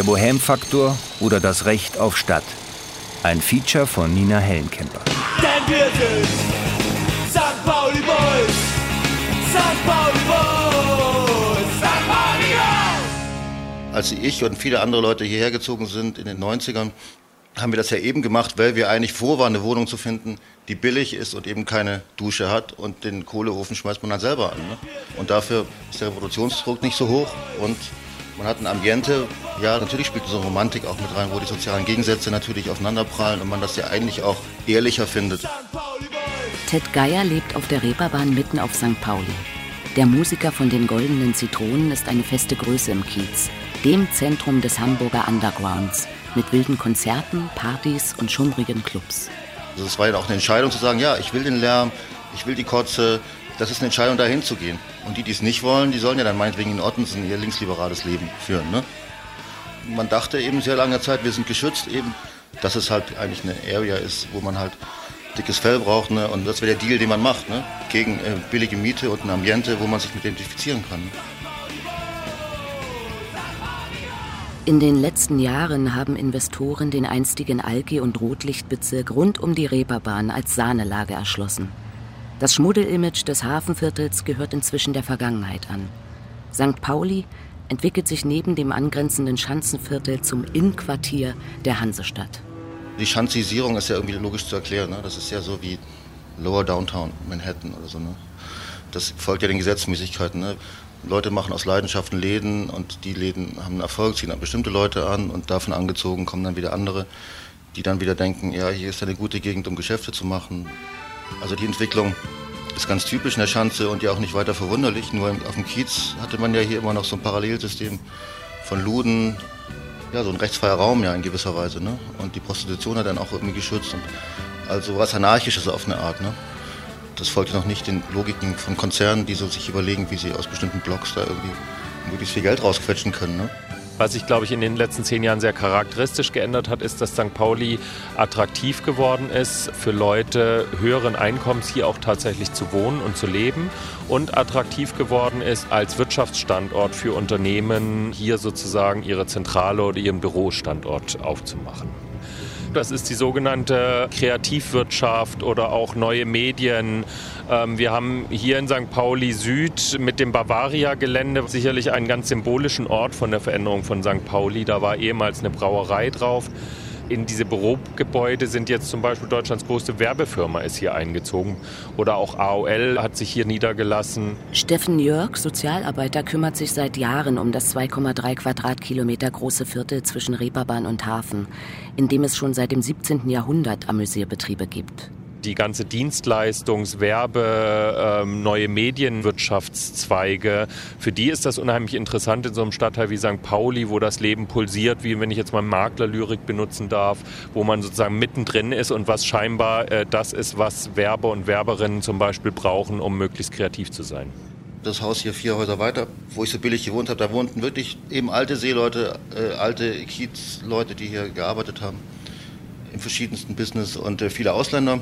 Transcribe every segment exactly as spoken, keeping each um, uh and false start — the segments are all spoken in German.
Der Bohème-Faktor oder das Recht auf Stadt. Ein Feature von Nina Hellenkemper. Denn wir sind Sankt Pauli Boys, Sankt Pauli Boys, Sankt Pauli Boys. Als ich und viele andere Leute hierher gezogen sind in den neunzigern, haben wir das ja eben gemacht, weil wir eigentlich froh waren, eine Wohnung zu finden, die billig ist und eben keine Dusche hat. Und den Kohleofen schmeißt man dann selber an. Ne? Und dafür ist der Revolutionsdruck nicht so hoch. Und man hat ein Ambiente, ja, natürlich spielt so Romantik auch mit rein, wo die sozialen Gegensätze natürlich aufeinanderprallen und man das ja eigentlich auch ehrlicher findet. Ted Geier lebt auf der Reeperbahn mitten auf Sankt Pauli. Der Musiker von den Goldenen Zitronen ist eine feste Größe im Kiez, dem Zentrum des Hamburger Undergrounds, mit wilden Konzerten, Partys und schummrigen Clubs. Also es war ja auch eine Entscheidung zu sagen, ja, ich will den Lärm, ich will die Kotze. Das ist eine Entscheidung, da hinzugehen. Und die, die es nicht wollen, die sollen ja dann meinetwegen in Ottensen ihr linksliberales Leben führen. Ne? Man dachte eben sehr lange Zeit, wir sind geschützt, eben, dass es halt eigentlich eine Area ist, wo man halt dickes Fell braucht. Ne? Und das wäre der Deal, den man macht, ne? Gegen äh, billige Miete und ein Ambiente, wo man sich mit identifizieren kann. Ne? In den letzten Jahren haben Investoren den einstigen Alki- und Rotlichtbezirk rund um die Reeperbahn als Sahnelage erschlossen. Das Schmuddelimage des Hafenviertels gehört inzwischen der Vergangenheit an. Sankt Pauli entwickelt sich neben dem angrenzenden Schanzenviertel zum Innenquartier der Hansestadt. Die Schanzisierung ist ja irgendwie logisch zu erklären. Ne? Das ist ja so wie Lower Downtown, Manhattan oder so. Ne? Das folgt ja den Gesetzmäßigkeiten. Ne? Leute machen aus Leidenschaften Läden und die Läden haben einen Erfolg, ziehen dann bestimmte Leute an und davon angezogen kommen dann wieder andere, die dann wieder denken, ja, hier ist eine gute Gegend, um Geschäfte zu machen. Also die Entwicklung ist ganz typisch in der Schanze und ja auch nicht weiter verwunderlich. Nur auf dem Kiez hatte man ja hier immer noch so ein Parallelsystem von Luden, ja, so ein rechtsfreier Raum ja in gewisser Weise. Ne? Und die Prostitution hat dann auch irgendwie geschützt. Und also was Anarchisches auf eine Art. Ne? Das folgte noch nicht den Logiken von Konzernen, die so sich überlegen, wie sie aus bestimmten Blocks da irgendwie möglichst viel Geld rausquetschen können. Ne? Was sich, glaube ich, in den letzten zehn Jahren sehr charakteristisch geändert hat, ist, dass Sankt Pauli attraktiv geworden ist, für Leute höheren Einkommens hier auch tatsächlich zu wohnen und zu leben und attraktiv geworden ist als Wirtschaftsstandort für Unternehmen, hier sozusagen ihre Zentrale oder ihren Bürostandort aufzumachen. Das ist die sogenannte Kreativwirtschaft oder auch neue Medien. Wir haben hier in Sankt Pauli Süd mit dem Bavaria-Gelände sicherlich einen ganz symbolischen Ort von der Veränderung von Sankt Pauli. Da war ehemals eine Brauerei drauf. In diese Bürogebäude sind jetzt zum Beispiel Deutschlands größte Werbefirma ist hier eingezogen. Oder auch A O L hat sich hier niedergelassen. Steffen Jörg, Sozialarbeiter, kümmert sich seit Jahren um das zwei Komma drei Quadratkilometer große Viertel zwischen Reeperbahn und Hafen, in dem es schon seit dem siebzehnten Jahrhundert Amüsierbetriebe gibt. Die ganze Dienstleistungs-, Werbe-, ähm, neue Medienwirtschaftszweige, für die ist das unheimlich interessant in so einem Stadtteil wie Sankt Pauli, wo das Leben pulsiert, wie wenn ich jetzt mal Maklerlyrik benutzen darf, wo man sozusagen mittendrin ist und was scheinbar äh, das ist, was Werber und Werberinnen zum Beispiel brauchen, um möglichst kreativ zu sein. Das Haus hier vier Häuser weiter, wo ich so billig gewohnt habe, da wohnten wirklich eben alte Seeleute, äh, alte Kiezleute, die hier gearbeitet haben, im verschiedensten Business und äh, viele Ausländer.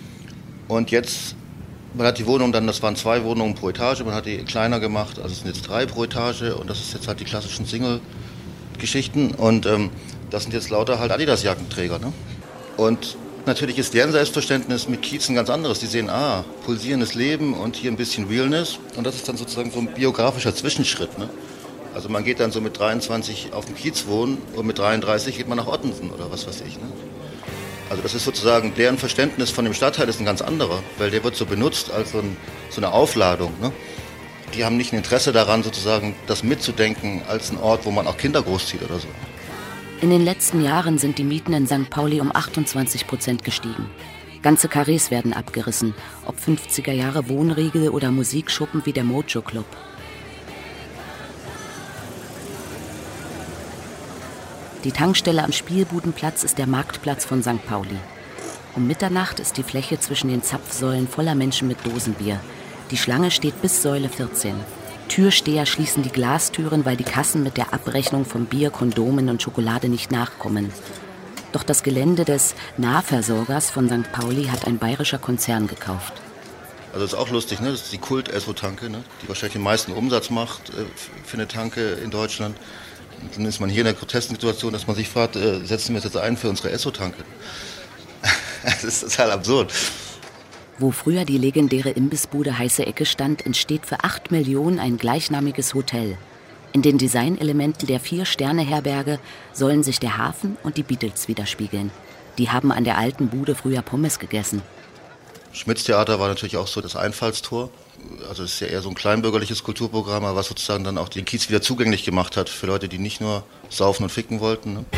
Und jetzt, man hat die Wohnung dann, das waren zwei Wohnungen pro Etage, man hat die kleiner gemacht, also es sind jetzt drei pro Etage und das ist jetzt halt die klassischen Single-Geschichten und ähm, das sind jetzt lauter halt Adidas-Jackenträger. Ne? Und natürlich ist deren Selbstverständnis mit Kiez ein ganz anderes. Die sehen, ah, pulsierendes Leben und hier ein bisschen Realness und das ist dann sozusagen so ein biografischer Zwischenschritt. Ne? Also man geht dann so mit dreiundzwanzig auf dem Kiez wohnen und mit dreiunddreißig geht man nach Ottensen oder was weiß ich. Ne? Also das ist sozusagen, deren Verständnis von dem Stadtteil ist ein ganz anderer, weil der wird so benutzt als so, ein, so eine Aufladung. Ne? Die haben nicht ein Interesse daran, sozusagen das mitzudenken als ein Ort, wo man auch Kinder großzieht oder so. In den letzten Jahren sind die Mieten in Sankt Pauli um achtundzwanzig Prozent gestiegen. Ganze Karrees werden abgerissen, ob fünfziger Jahre Wohnriegel oder Musikschuppen wie der Mojo Club. Die Tankstelle am Spielbudenplatz ist der Marktplatz von Sankt Pauli. Um Mitternacht ist die Fläche zwischen den Zapfsäulen voller Menschen mit Dosenbier. Die Schlange steht bis Säule vierzehn. Türsteher schließen die Glastüren, weil die Kassen mit der Abrechnung von Bier, Kondomen und Schokolade nicht nachkommen. Doch das Gelände des Nahversorgers von Sankt Pauli hat ein bayerischer Konzern gekauft. Also das ist auch lustig, ne? Das ist die Kult-Esso-Tanke, ne? Die wahrscheinlich den meisten Umsatz macht äh, für eine Tanke in Deutschland. Dann ist man hier in der grotesken Situation, dass man sich fragt, äh, setzen wir es jetzt ein für unsere Esso-Tanke? Das ist total absurd. Wo früher die legendäre Imbissbude Heiße Ecke stand, entsteht für acht Millionen ein gleichnamiges Hotel. In den Designelementen der Vier-Sterne-Herberge sollen sich der Hafen und die Beatles widerspiegeln. Die haben an der alten Bude früher Pommes gegessen. Schmitz-Theater war natürlich auch so das Einfallstor. Also es ist ja eher so ein kleinbürgerliches Kulturprogramm, was sozusagen dann auch den Kiez wieder zugänglich gemacht hat für Leute, die nicht nur saufen und ficken wollten. Ne?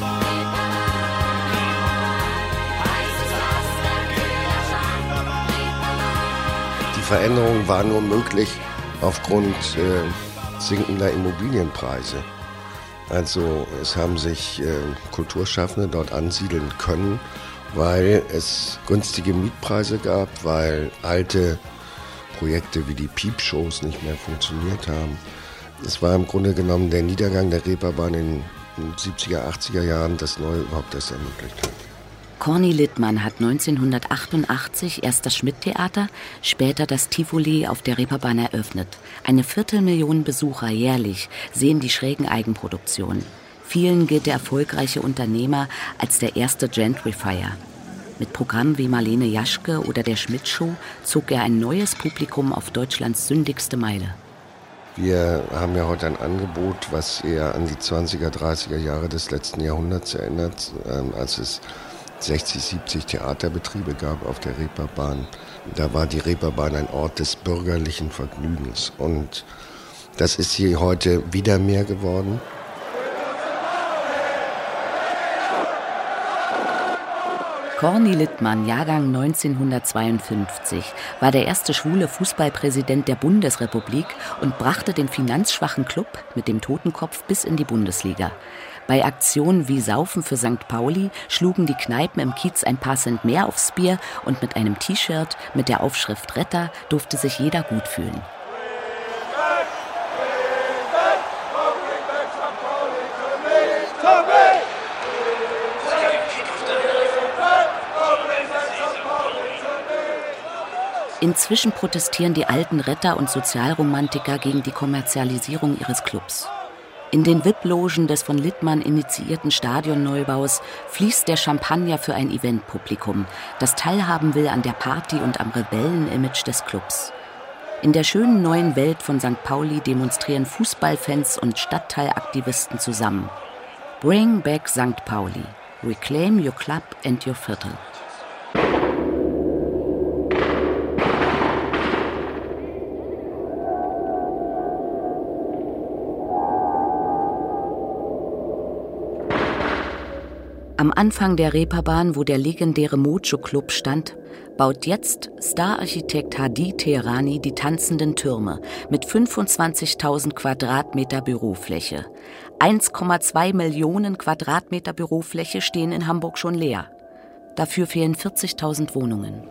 Die Veränderung war nur möglich aufgrund äh, sinkender Immobilienpreise. Also es haben sich äh, Kulturschaffende dort ansiedeln können, weil es günstige Mietpreise gab, weil alte Projekte wie die Piepshows nicht mehr funktioniert haben. Es war im Grunde genommen der Niedergang der Reeperbahn in den siebziger, achtziger Jahren, das Neue überhaupt erst ermöglicht hat. Corny Littmann hat neunzehnhundertachtundachtzig erst das Schmidt-Theater, später das Tivoli auf der Reeperbahn eröffnet. Eine Viertelmillion Besucher jährlich sehen die schrägen Eigenproduktionen. Vielen gilt der erfolgreiche Unternehmer als der erste Gentrifier. Mit Programmen wie Marlene Jaschke oder der Schmidt-Show zog er ein neues Publikum auf Deutschlands sündigste Meile. Wir haben ja heute ein Angebot, was eher an die zwanziger, dreißiger Jahre des letzten Jahrhunderts erinnert, ähm, als es sechzig, siebzig Theaterbetriebe gab auf der Reeperbahn. Da war die Reeperbahn ein Ort des bürgerlichen Vergnügens. Und das ist hier heute wieder mehr geworden. Corny Littmann, Jahrgang neunzehnhundertzweiundfünfzig, war der erste schwule Fußballpräsident der Bundesrepublik und brachte den finanzschwachen Club mit dem Totenkopf bis in die Bundesliga. Bei Aktionen wie Saufen für Sankt Pauli schlugen die Kneipen im Kiez ein paar Cent mehr aufs Bier und mit einem T-Shirt mit der Aufschrift Retter durfte sich jeder gut fühlen. Inzwischen protestieren die alten Retter und Sozialromantiker gegen die Kommerzialisierung ihres Clubs. In den V I P-Logen des von Littmann initiierten Stadionneubaus fließt der Champagner für ein Eventpublikum, das teilhaben will an der Party und am Rebellen-Image des Clubs. In der schönen neuen Welt von Sankt Pauli demonstrieren Fußballfans und Stadtteilaktivisten zusammen. Bring back Sankt Pauli. Reclaim your club and your Viertel. Am Anfang der Reeperbahn, wo der legendäre Mojo-Club stand, baut jetzt Stararchitekt Hadi Teherani die tanzenden Türme mit fünfundzwanzigtausend Quadratmeter Bürofläche. eins Komma zwei Millionen Quadratmeter Bürofläche stehen in Hamburg schon leer. Dafür fehlen vierzigtausend Wohnungen.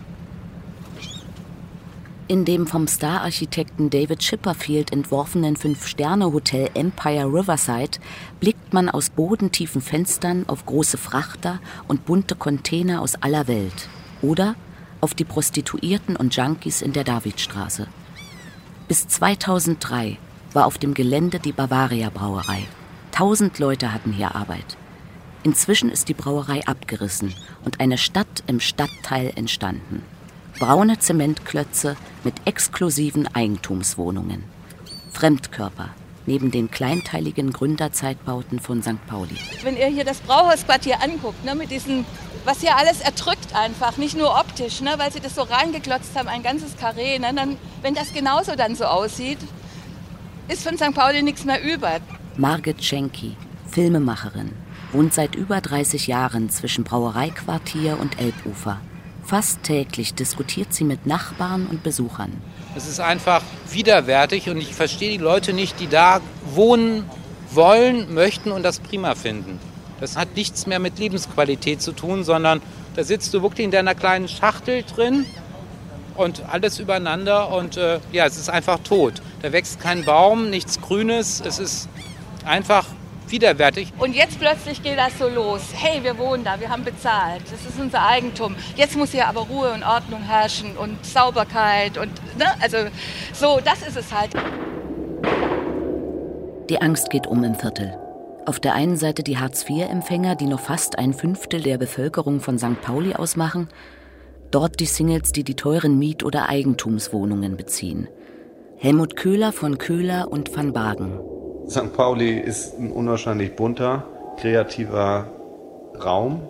In dem vom Star-Architekten David Chipperfield entworfenen Fünf-Sterne-Hotel Empire Riverside blickt man aus bodentiefen Fenstern auf große Frachter und bunte Container aus aller Welt. Oder auf die Prostituierten und Junkies in der Davidstraße. Bis zweitausenddrei war auf dem Gelände die Bavaria Brauerei. Tausend Leute hatten hier Arbeit. Inzwischen ist die Brauerei abgerissen und eine Stadt im Stadtteil entstanden. Braune Zementklötze mit exklusiven Eigentumswohnungen. Fremdkörper neben den kleinteiligen Gründerzeitbauten von Sankt Pauli. Wenn ihr hier das Brauhausquartier anguckt, ne, mit diesen, was hier alles erdrückt einfach, nicht nur optisch, ne, weil sie das so reingeklotzt haben, ein ganzes Karree, ne, dann, wenn das genauso dann so aussieht, ist von Sankt Pauli nichts mehr über. Margit Schenky, Filmemacherin, wohnt seit über dreißig Jahren zwischen Brauereiquartier und Elbufer. Fast täglich diskutiert sie mit Nachbarn und Besuchern. Es ist einfach widerwärtig und ich verstehe die Leute nicht, die da wohnen wollen, möchten und das prima finden. Das hat nichts mehr mit Lebensqualität zu tun, sondern da sitzt du wirklich in deiner kleinen Schachtel drin und alles übereinander und äh, ja, es ist einfach tot. Da wächst kein Baum, nichts Grünes, es ist einfach widerwärtig. Und jetzt plötzlich geht das so los. Hey, wir wohnen da, wir haben bezahlt, das ist unser Eigentum. Jetzt muss hier aber Ruhe und Ordnung herrschen und Sauberkeit und, ne, also so, das ist es halt. Die Angst geht um im Viertel. Auf der einen Seite die Hartz vier Empfänger, die noch fast ein Fünftel der Bevölkerung von Sankt Pauli ausmachen. Dort die Singles, die die teuren Miet- oder Eigentumswohnungen beziehen. Helmut Köhler von Köhler und van Bagen. Sankt Pauli ist ein unwahrscheinlich bunter, kreativer Raum,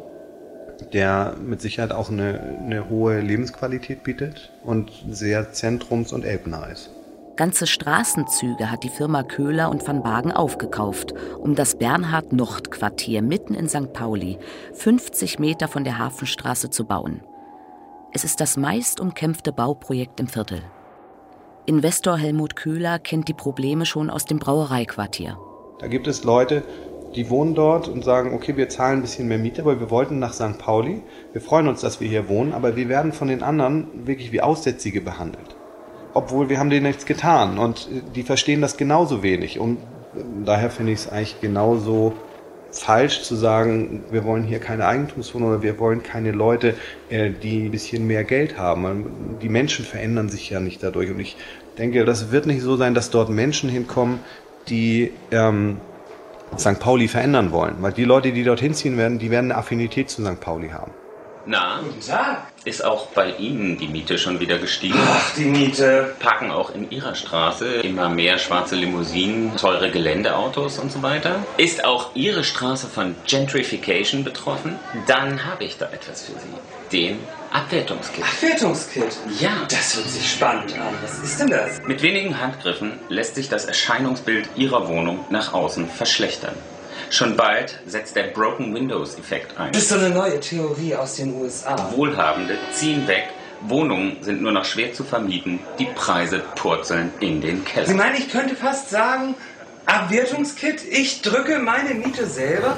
der mit Sicherheit auch eine, eine hohe Lebensqualität bietet und sehr zentrums- und elbnah ist. Ganze Straßenzüge hat die Firma Köhler und van Bagen aufgekauft, um das Bernhard-Nocht-Quartier mitten in Sankt Pauli, fünfzig Meter von der Hafenstraße, zu bauen. Es ist das meist umkämpfte Bauprojekt im Viertel. Investor Helmut Köhler kennt die Probleme schon aus dem Brauereiquartier. Da gibt es Leute, die wohnen dort und sagen, okay, wir zahlen ein bisschen mehr Miete, aber wir wollten nach Sankt Pauli. Wir freuen uns, dass wir hier wohnen, aber wir werden von den anderen wirklich wie Aussätzige behandelt. Obwohl wir haben denen nichts getan und die verstehen das genauso wenig. Und daher finde ich es eigentlich genauso falsch zu sagen, wir wollen hier keine Eigentumswohnung oder wir wollen keine Leute, die ein bisschen mehr Geld haben. Die Menschen verändern sich ja nicht dadurch. Und ich denke, das wird nicht so sein, dass dort Menschen hinkommen, die ähm, Sankt Pauli verändern wollen. Weil die Leute, die dorthin ziehen werden, die werden eine Affinität zu Sankt Pauli haben. Na, Guten Tag. ist auch bei Ihnen die Miete schon wieder gestiegen? Ach, die Miete. Parken auch in Ihrer Straße immer mehr schwarze Limousinen, teure Geländeautos und so weiter? Ist auch Ihre Straße von Gentrification betroffen? Dann habe ich da etwas für Sie. Den Abwertungskit. Abwertungskit? Ja. Das hört sich spannend an. Was ist denn das? Mit wenigen Handgriffen lässt sich das Erscheinungsbild Ihrer Wohnung nach außen verschlechtern. Schon bald setzt der Broken Windows-Effekt ein. Das ist so eine neue Theorie aus den U S A. Wohlhabende ziehen weg, Wohnungen sind nur noch schwer zu vermieten, die Preise purzeln in den Keller. Sie meinen, ich könnte fast sagen, Abwertungskit, ich drücke meine Miete selber?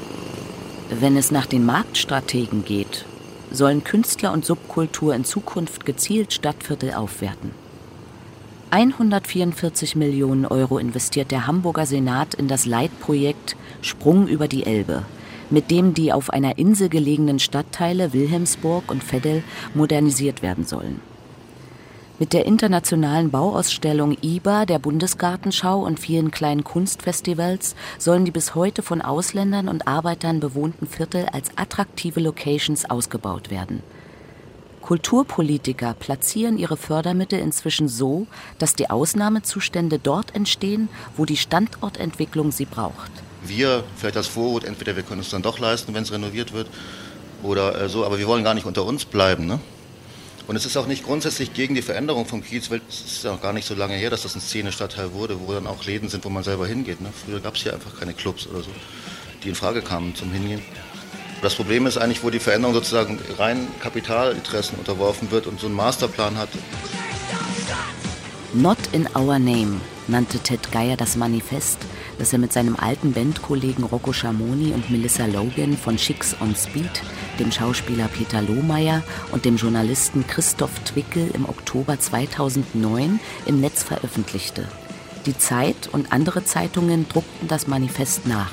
Wenn es nach den Marktstrategen geht, sollen Künstler und Subkultur in Zukunft gezielt Stadtviertel aufwerten. hundertvierundvierzig Millionen Euro investiert der Hamburger Senat in das Leitprojekt Sprung über die Elbe, mit dem die auf einer Insel gelegenen Stadtteile Wilhelmsburg und Veddel modernisiert werden sollen. Mit der internationalen Bauausstellung I B A, der Bundesgartenschau und vielen kleinen Kunstfestivals sollen die bis heute von Ausländern und Arbeitern bewohnten Viertel als attraktive Locations ausgebaut werden. Kulturpolitiker platzieren ihre Fördermittel inzwischen so, dass die Ausnahmezustände dort entstehen, wo die Standortentwicklung sie braucht. Wir, vielleicht als Vorhut, entweder wir können es dann doch leisten, wenn es renoviert wird, oder äh, so, aber wir wollen gar nicht unter uns bleiben, ne? Und es ist auch nicht grundsätzlich gegen die Veränderung vom Kiez, weil es ist ja noch gar nicht so lange her, dass das ein Szene-Stadtteil wurde, wo dann auch Läden sind, wo man selber hingeht, ne? Früher gab es hier einfach keine Clubs oder so, die in Frage kamen zum Hingehen. Das Problem ist eigentlich, wo die Veränderung sozusagen rein Kapitalinteressen unterworfen wird und so einen Masterplan hat. Not in our name nannte Ted Geier das Manifest, das er mit seinem alten Bandkollegen Rocco Schamoni und Melissa Logan von Chicks on Speed, dem Schauspieler Peter Lohmeier und dem Journalisten Christoph Twickel im Oktober zweitausendneun im Netz veröffentlichte. Die Zeit und andere Zeitungen druckten das Manifest nach.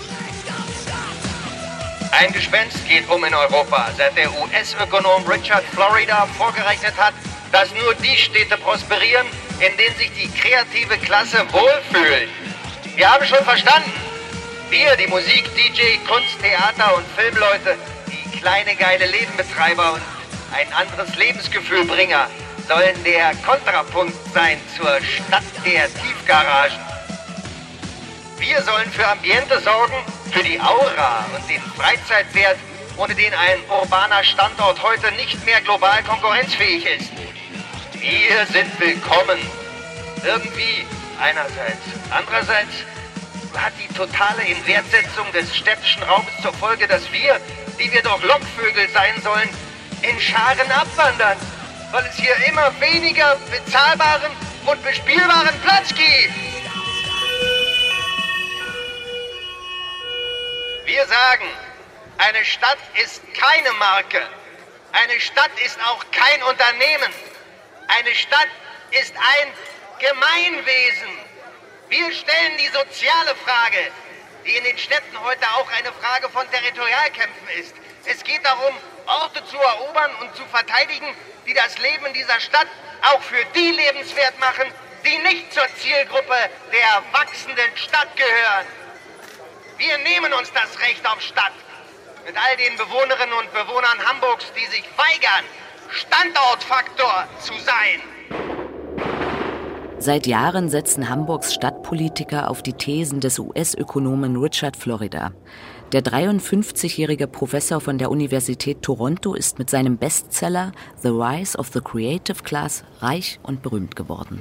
Ein Gespenst geht um in Europa, seit der U S-Ökonom Richard Florida vorgerechnet hat, dass nur die Städte prosperieren, in denen sich die kreative Klasse wohlfühlt. Wir haben schon verstanden, wir, die Musik, D J, Kunst, Theater und Filmleute, die kleine geile Lädenbetreiber und ein anderes Lebensgefühlbringer, sollen der Kontrapunkt sein zur Stadt der Tiefgaragen. Wir sollen für Ambiente sorgen, für die Aura und den Freizeitwert, ohne den ein urbaner Standort heute nicht mehr global konkurrenzfähig ist. Wir sind willkommen. Irgendwie einerseits. Andererseits hat die totale Inwertsetzung des städtischen Raums zur Folge, dass wir, die wir doch Lockvögel sein sollen, in Scharen abwandern, weil es hier immer weniger bezahlbaren und bespielbaren Platz gibt. Wir sagen, eine Stadt ist keine Marke. Eine Stadt ist auch kein Unternehmen. Eine Stadt ist ein Gemeinwesen. Wir stellen die soziale Frage, die in den Städten heute auch eine Frage von Territorialkämpfen ist. Es geht darum, Orte zu erobern und zu verteidigen, die das Leben in dieser Stadt auch für die lebenswert machen, die nicht zur Zielgruppe der wachsenden Stadt gehören. Wir nehmen uns das Recht auf Stadt. Mit all den Bewohnerinnen und Bewohnern Hamburgs, die sich weigern, Standortfaktor zu sein. Seit Jahren setzen Hamburgs Stadtpolitiker auf die Thesen des U S-Ökonomen Richard Florida. Der dreiundfünfzigjährige Professor von der Universität Toronto ist mit seinem Bestseller The Rise of the Creative Class reich und berühmt geworden.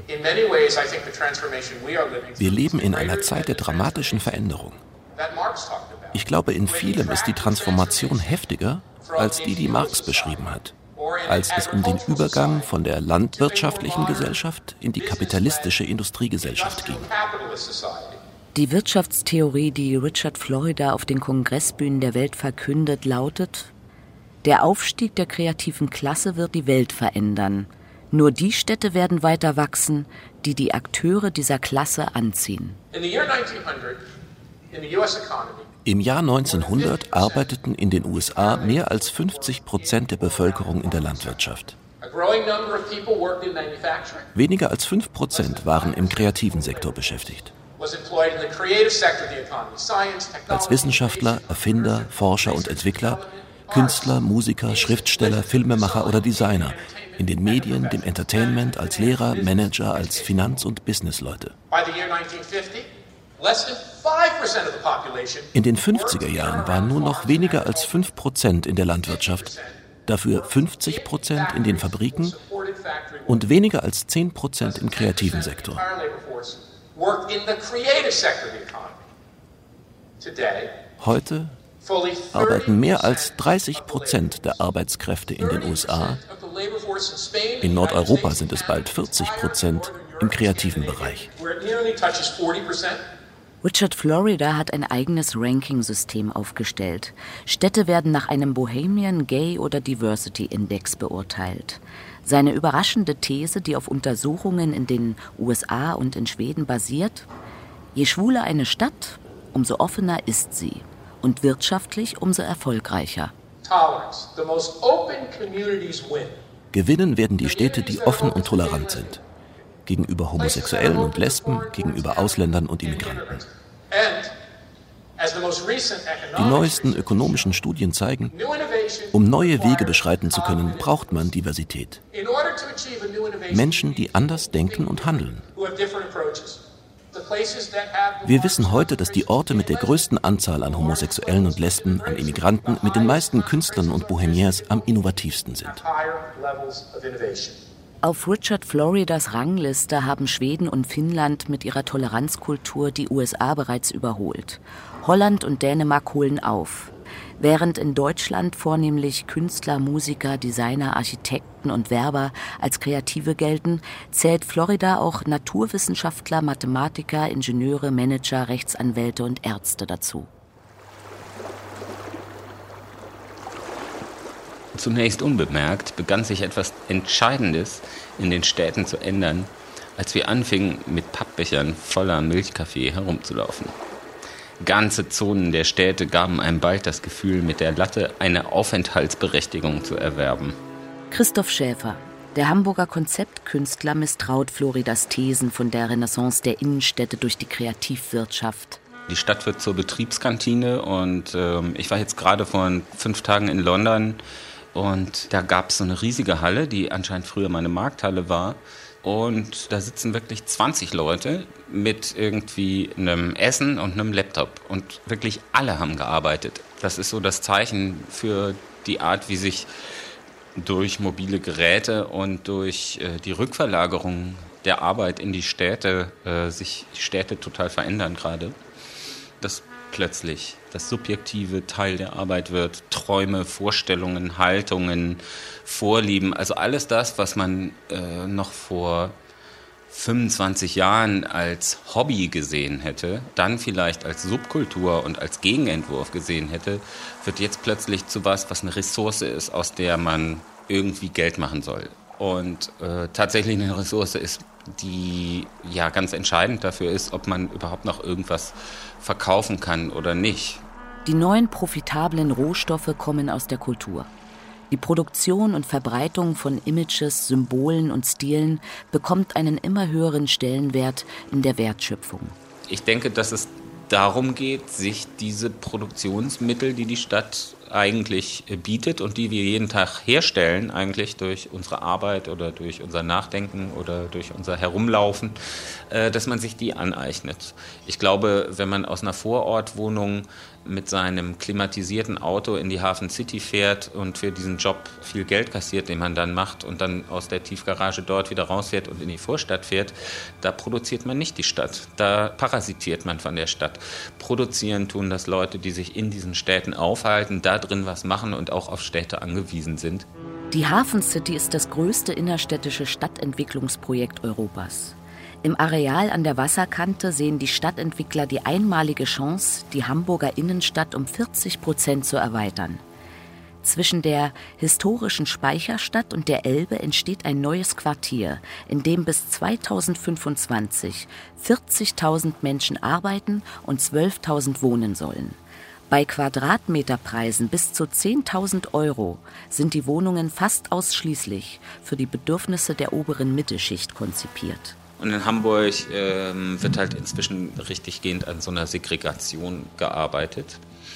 Wir leben in einer Zeit der dramatischen Veränderung. Ich glaube, in vielem ist die Transformation heftiger als die, die Marx beschrieben hat. Als es um den Übergang von der landwirtschaftlichen Gesellschaft in die kapitalistische Industriegesellschaft ging. Die Wirtschaftstheorie, die Richard Florida auf den Kongressbühnen der Welt verkündet, lautet: Der Aufstieg der kreativen Klasse wird die Welt verändern. Nur die Städte werden weiter wachsen, die die Akteure dieser Klasse anziehen. Im Jahr neunzehnhundert arbeiteten in den U S A mehr als fünfzig Prozent der Bevölkerung in der Landwirtschaft. Weniger als fünf Prozent waren im kreativen Sektor beschäftigt. Als Wissenschaftler, Erfinder, Forscher und Entwickler, Künstler, Musiker, Schriftsteller, Filmemacher oder Designer, in den Medien, dem Entertainment, als Lehrer, Manager, als Finanz- und Businessleute. In den fünfziger Jahren waren nur noch weniger als fünf Prozent in der Landwirtschaft, dafür fünfzig Prozent in den Fabriken und weniger als zehn Prozent im kreativen Sektor. Heute arbeiten mehr als dreißig Prozent der Arbeitskräfte in den U S A, in Nordeuropa sind es bald vierzig Prozent, im kreativen Bereich. Richard Florida hat ein eigenes Ranking-System aufgestellt. Städte werden nach einem Bohemian, Gay oder Diversity Index beurteilt. Seine überraschende These, die auf Untersuchungen in den U S A und in Schweden basiert: Je schwuler eine Stadt, umso offener ist sie und wirtschaftlich umso erfolgreicher. Gewinnen werden die Städte, die offen und tolerant sind. Gegenüber Homosexuellen und Lesben, gegenüber Ausländern und Immigranten. Die neuesten ökonomischen Studien zeigen, um neue Wege beschreiten zu können, braucht man Diversität. Menschen, die anders denken und handeln. Wir wissen heute, dass die Orte mit der größten Anzahl an Homosexuellen und Lesben, an Immigranten, mit den meisten Künstlern und Bohemiens am innovativsten sind. Auf Richard Floridas Rangliste haben Schweden und Finnland mit ihrer Toleranzkultur die U S A bereits überholt. Holland und Dänemark holen auf. Während in Deutschland vornehmlich Künstler, Musiker, Designer, Architekten und Werber als Kreative gelten, zählt Florida auch Naturwissenschaftler, Mathematiker, Ingenieure, Manager, Rechtsanwälte und Ärzte dazu. Zunächst unbemerkt begann sich etwas Entscheidendes in den Städten zu ändern, als wir anfingen, mit Pappbechern voller Milchkaffee herumzulaufen. Ganze Zonen der Städte gaben einem bald das Gefühl, mit der Latte eine Aufenthaltsberechtigung zu erwerben. Christoph Schäfer, der Hamburger Konzeptkünstler, misstraut Floridas Thesen von der Renaissance der Innenstädte durch die Kreativwirtschaft. Die Stadt wird zur Betriebskantine und ähm, ich war jetzt gerade vor fünf Tagen in London und da gab es so eine riesige Halle, die anscheinend früher meine Markthalle war. Und da sitzen wirklich zwanzig Leute mit irgendwie einem Essen und einem Laptop. Und wirklich alle haben gearbeitet. Das ist so das Zeichen für die Art, wie sich durch mobile Geräte und durch äh, die Rückverlagerung der Arbeit in die Städte äh, sich die Städte total verändern gerade. Dass plötzlich das subjektive Teil der Arbeit wird, Träume, Vorstellungen, Haltungen, Vorlieben, also alles das, was man äh, noch vor fünfundzwanzig Jahren als Hobby gesehen hätte, dann vielleicht als Subkultur und als Gegenentwurf gesehen hätte, wird jetzt plötzlich zu was, was eine Ressource ist, aus der man irgendwie Geld machen soll. Und äh, tatsächlich eine Ressource ist, die ja ganz entscheidend dafür ist, ob man überhaupt noch irgendwas verkaufen kann oder nicht. Die neuen profitablen Rohstoffe kommen aus der Kultur. Die Produktion und Verbreitung von Images, Symbolen und Stilen bekommt einen immer höheren Stellenwert in der Wertschöpfung. Ich denke, dass es darum geht, sich diese Produktionsmittel, die die Stadt eigentlich bietet und die wir jeden Tag herstellen, eigentlich durch unsere Arbeit oder durch unser Nachdenken oder durch unser Herumlaufen, dass man sich die aneignet. Ich glaube, wenn man aus einer Vorortwohnung mit seinem klimatisierten Auto in die Hafen City fährt und für diesen Job viel Geld kassiert, den man dann macht und dann aus der Tiefgarage dort wieder rausfährt und in die Vorstadt fährt, da produziert man nicht die Stadt, da parasitiert man von der Stadt. Produzieren tun das Leute, die sich in diesen Städten aufhalten, da drin was machen und auch auf Städte angewiesen sind. Die Hafen City ist das größte innerstädtische Stadtentwicklungsprojekt Europas. Im Areal an der Wasserkante sehen die Stadtentwickler die einmalige Chance, die Hamburger Innenstadt um vierzig Prozent zu erweitern. Zwischen der historischen Speicherstadt und der Elbe entsteht ein neues Quartier, in dem bis zweitausendfünfundzwanzig vierzigtausend Menschen arbeiten und zwölftausend wohnen sollen. Bei Quadratmeterpreisen bis zu zehntausend Euro sind die Wohnungen fast ausschließlich für die Bedürfnisse der oberen Mittelschicht konzipiert. Und in Hamburg ähm, wird halt inzwischen richtiggehend an so einer Segregation gearbeitet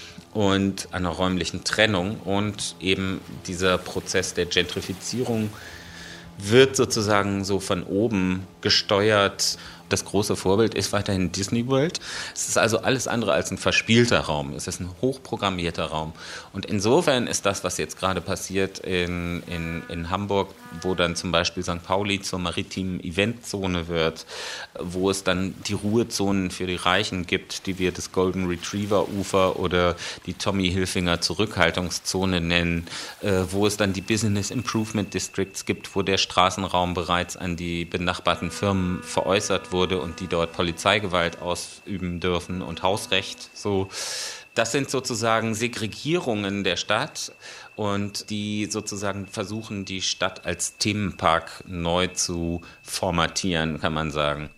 und an einer räumlichen Trennung. Und eben dieser Prozess der Gentrifizierung wird sozusagen so von oben gesteuert. Das große Vorbild ist weiterhin Disney World. Es ist also alles andere als ein verspielter Raum. Es ist ein hochprogrammierter Raum. Und insofern ist das, was jetzt gerade passiert in, in, in Hamburg, wo dann zum Beispiel Sankt Pauli zur maritimen Eventzone wird, wo es dann die Ruhezonen für die Reichen gibt, die wir das Golden Retriever Ufer oder die Tommy Hilfiger Zurückhaltungszone nennen, äh, wo es dann die Business Improvement Districts gibt, wo der Straßenraum bereits an die benachbarten Firmen veräußert wurde und die dort Polizeigewalt ausüben dürfen und Hausrecht. So, das sind sozusagen Segregierungen der Stadt und die sozusagen versuchen, die Stadt als Themenpark neu zu formatieren, kann man sagen.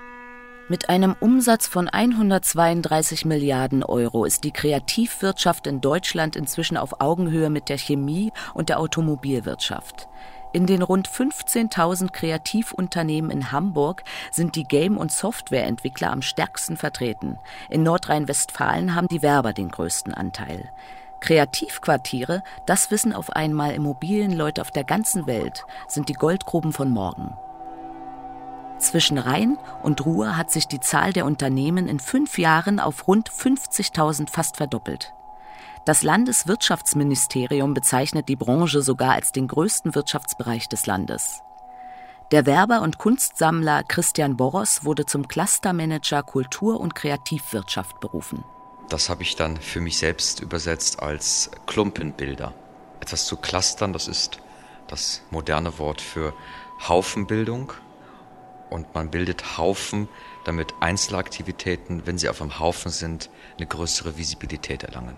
Mit einem Umsatz von hundertzweiunddreißig Milliarden Euro ist die Kreativwirtschaft in Deutschland inzwischen auf Augenhöhe mit der Chemie- und der Automobilwirtschaft. In den rund fünfzehntausend Kreativunternehmen in Hamburg sind die Game- und Softwareentwickler am stärksten vertreten. In Nordrhein-Westfalen haben die Werber den größten Anteil. Kreativquartiere, das wissen auf einmal Immobilienleute auf der ganzen Welt, sind die Goldgruben von morgen. Zwischen Rhein und Ruhr hat sich die Zahl der Unternehmen in fünf Jahren auf rund fünfzigtausend fast verdoppelt. Das Landeswirtschaftsministerium bezeichnet die Branche sogar als den größten Wirtschaftsbereich des Landes. Der Werber und Kunstsammler Christian Boros wurde zum Clustermanager Kultur- und Kreativwirtschaft berufen. Das habe ich dann für mich selbst übersetzt als Klumpenbilder. Etwas zu clustern, das ist das moderne Wort für Haufenbildung. Und man bildet Haufen, damit Einzelaktivitäten, wenn sie auf einem Haufen sind, eine größere Visibilität erlangen.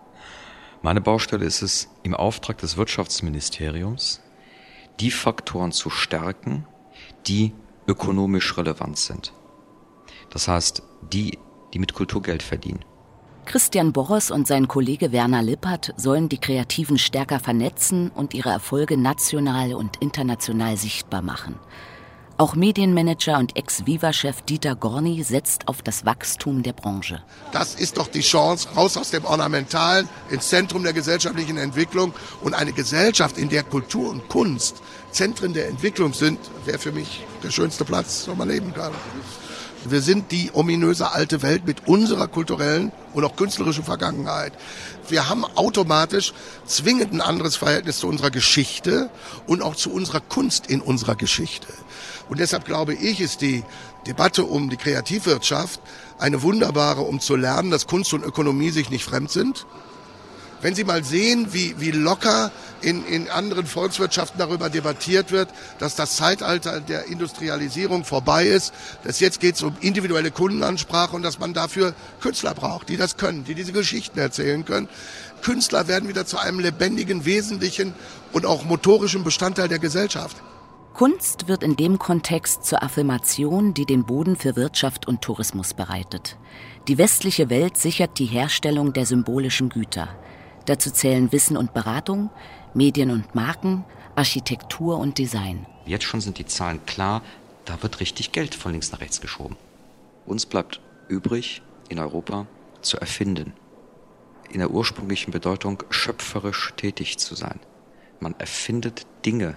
Meine Baustelle ist es, im Auftrag des Wirtschaftsministeriums die Faktoren zu stärken, die ökonomisch relevant sind. Das heißt, die, die mit Kultur Geld verdienen. Christian Boros und sein Kollege Werner Lippert sollen die Kreativen stärker vernetzen und ihre Erfolge national und international sichtbar machen. Auch Medienmanager und Ex-Viva-Chef Dieter Gorni setzt auf das Wachstum der Branche. Das ist doch die Chance, raus aus dem Ornamentalen, ins Zentrum der gesellschaftlichen Entwicklung. Und eine Gesellschaft, in der Kultur und Kunst Zentren der Entwicklung sind, wäre für mich der schönste Platz, wo man leben kann. Wir sind die ominöse alte Welt mit unserer kulturellen und auch künstlerischen Vergangenheit. Wir haben automatisch zwingend ein anderes Verhältnis zu unserer Geschichte und auch zu unserer Kunst in unserer Geschichte. Und deshalb glaube ich, ist die Debatte um die Kreativwirtschaft eine wunderbare, um zu lernen, dass Kunst und Ökonomie sich nicht fremd sind. Wenn Sie mal sehen, wie, wie locker in, in anderen Volkswirtschaften darüber debattiert wird, dass das Zeitalter der Industrialisierung vorbei ist, dass jetzt geht es um individuelle Kundenansprache und dass man dafür Künstler braucht, die das können, die diese Geschichten erzählen können. Künstler werden wieder zu einem lebendigen, wesentlichen und auch motorischen Bestandteil der Gesellschaft. Kunst wird in dem Kontext zur Affirmation, die den Boden für Wirtschaft und Tourismus bereitet. Die westliche Welt sichert die Herstellung der symbolischen Güter. Dazu zählen Wissen und Beratung, Medien und Marken, Architektur und Design. Jetzt schon sind die Zahlen klar, da wird richtig Geld von links nach rechts geschoben. Uns bleibt übrig, in Europa zu erfinden. In der ursprünglichen Bedeutung schöpferisch tätig zu sein. Man erfindet Dinge.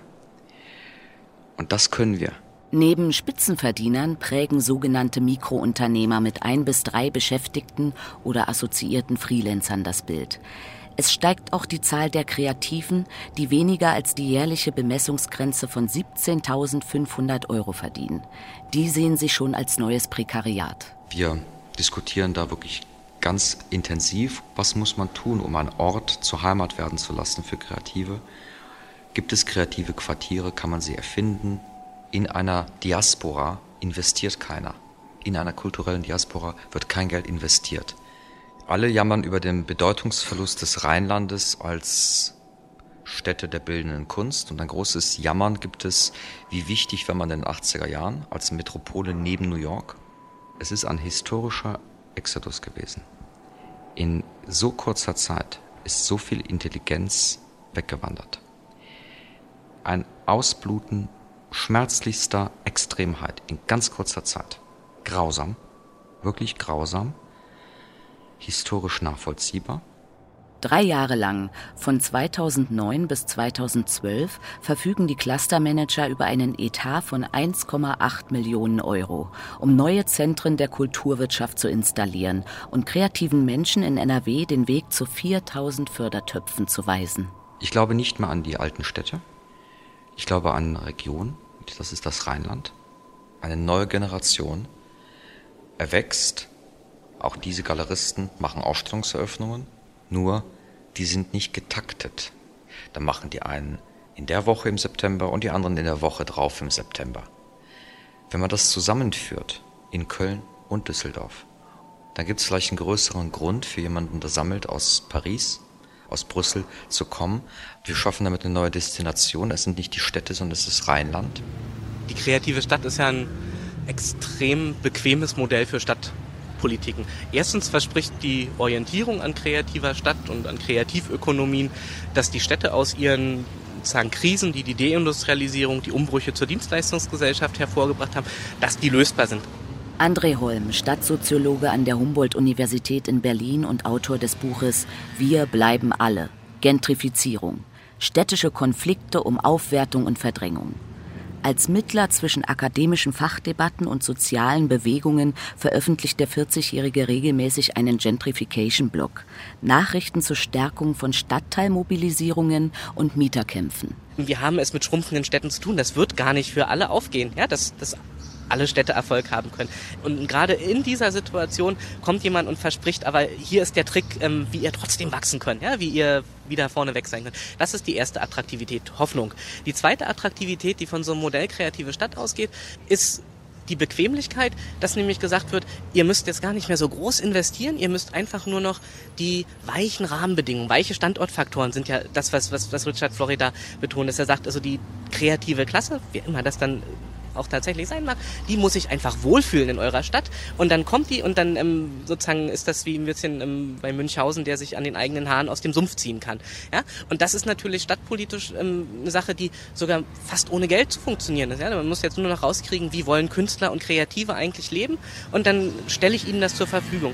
Und das können wir. Neben Spitzenverdienern prägen sogenannte Mikrounternehmer mit ein bis drei Beschäftigten oder assoziierten Freelancern das Bild. Es steigt auch die Zahl der Kreativen, die weniger als die jährliche Bemessungsgrenze von siebzehntausendfünfhundert Euro verdienen. Die sehen sich schon als neues Prekariat. Wir diskutieren da wirklich ganz intensiv, was muss man tun, um einen Ort zur Heimat werden zu lassen für Kreative. Gibt es kreative Quartiere, kann man sie erfinden? In einer Diaspora investiert keiner. In einer kulturellen Diaspora wird kein Geld investiert. Alle jammern über den Bedeutungsverlust des Rheinlandes als Stätte der bildenden Kunst. Und ein großes Jammern gibt es, wie wichtig war man in den achtziger Jahren als Metropole neben New York. Es ist ein historischer Exodus gewesen. In so kurzer Zeit ist so viel Intelligenz weggewandert. Ein Ausbluten schmerzlichster Extremheit in ganz kurzer Zeit. Grausam, wirklich grausam, historisch nachvollziehbar. Drei Jahre lang, von zweitausendneun bis zweitausendzwölf, verfügen die Clustermanager über einen Etat von eins Komma acht Millionen Euro, um neue Zentren der Kulturwirtschaft zu installieren und kreativen Menschen in N R W den Weg zu viertausend Fördertöpfen zu weisen. Ich glaube nicht mehr an die alten Städte. Ich glaube an eine Region, das ist das Rheinland. Eine neue Generation erwächst. Auch diese Galeristen machen Ausstellungseröffnungen, nur die sind nicht getaktet. Da machen die einen in der Woche im September und die anderen in der Woche drauf im September. Wenn man das zusammenführt in Köln und Düsseldorf, dann gibt es vielleicht einen größeren Grund für jemanden, der sammelt aus Paris, aus Brüssel zu kommen. Wir schaffen damit eine neue Destination. Es sind nicht die Städte, sondern es ist Rheinland. Die kreative Stadt ist ja ein extrem bequemes Modell für Stadtpolitiken. Erstens verspricht die Orientierung an kreativer Stadt und an Kreativökonomien, dass die Städte aus ihren sozusagen Krisen, die die Deindustrialisierung, die Umbrüche zur Dienstleistungsgesellschaft hervorgebracht haben, dass die lösbar sind. André Holm, Stadtsoziologe an der Humboldt-Universität in Berlin und Autor des Buches Wir bleiben alle. Gentrifizierung. Städtische Konflikte um Aufwertung und Verdrängung. Als Mittler zwischen akademischen Fachdebatten und sozialen Bewegungen veröffentlicht der vierzigjährige regelmäßig einen Gentrification-Blog. Nachrichten zur Stärkung von Stadtteilmobilisierungen und Mieterkämpfen. Wir haben es mit schrumpfenden Städten zu tun. Das wird gar nicht für alle aufgehen. Ja, das, das alle Städte Erfolg haben können. Und gerade in dieser Situation kommt jemand und verspricht, aber hier ist der Trick, ähm, wie ihr trotzdem wachsen könnt, ja, wie ihr wieder vorne weg sein könnt. Das ist die erste Attraktivität, Hoffnung. Die zweite Attraktivität, die von so einem Modell kreative Stadt ausgeht, ist die Bequemlichkeit, dass nämlich gesagt wird, ihr müsst jetzt gar nicht mehr so groß investieren, ihr müsst einfach nur noch die weichen Rahmenbedingungen, weiche Standortfaktoren sind ja das, was, was, was Richard Florida betont, dass er sagt, also die kreative Klasse, wie immer das dann auch tatsächlich sein mag, die muss sich einfach wohlfühlen in eurer Stadt und dann kommt die und dann ähm, sozusagen ist das wie ein bisschen ähm, bei Münchhausen, der sich an den eigenen Haaren aus dem Sumpf ziehen kann. Ja? Und das ist natürlich stadtpolitisch ähm, eine Sache, die sogar fast ohne Geld zu funktionieren ist. Ja? Man muss jetzt nur noch rauskriegen, wie wollen Künstler und Kreative eigentlich leben und dann stelle ich ihnen das zur Verfügung.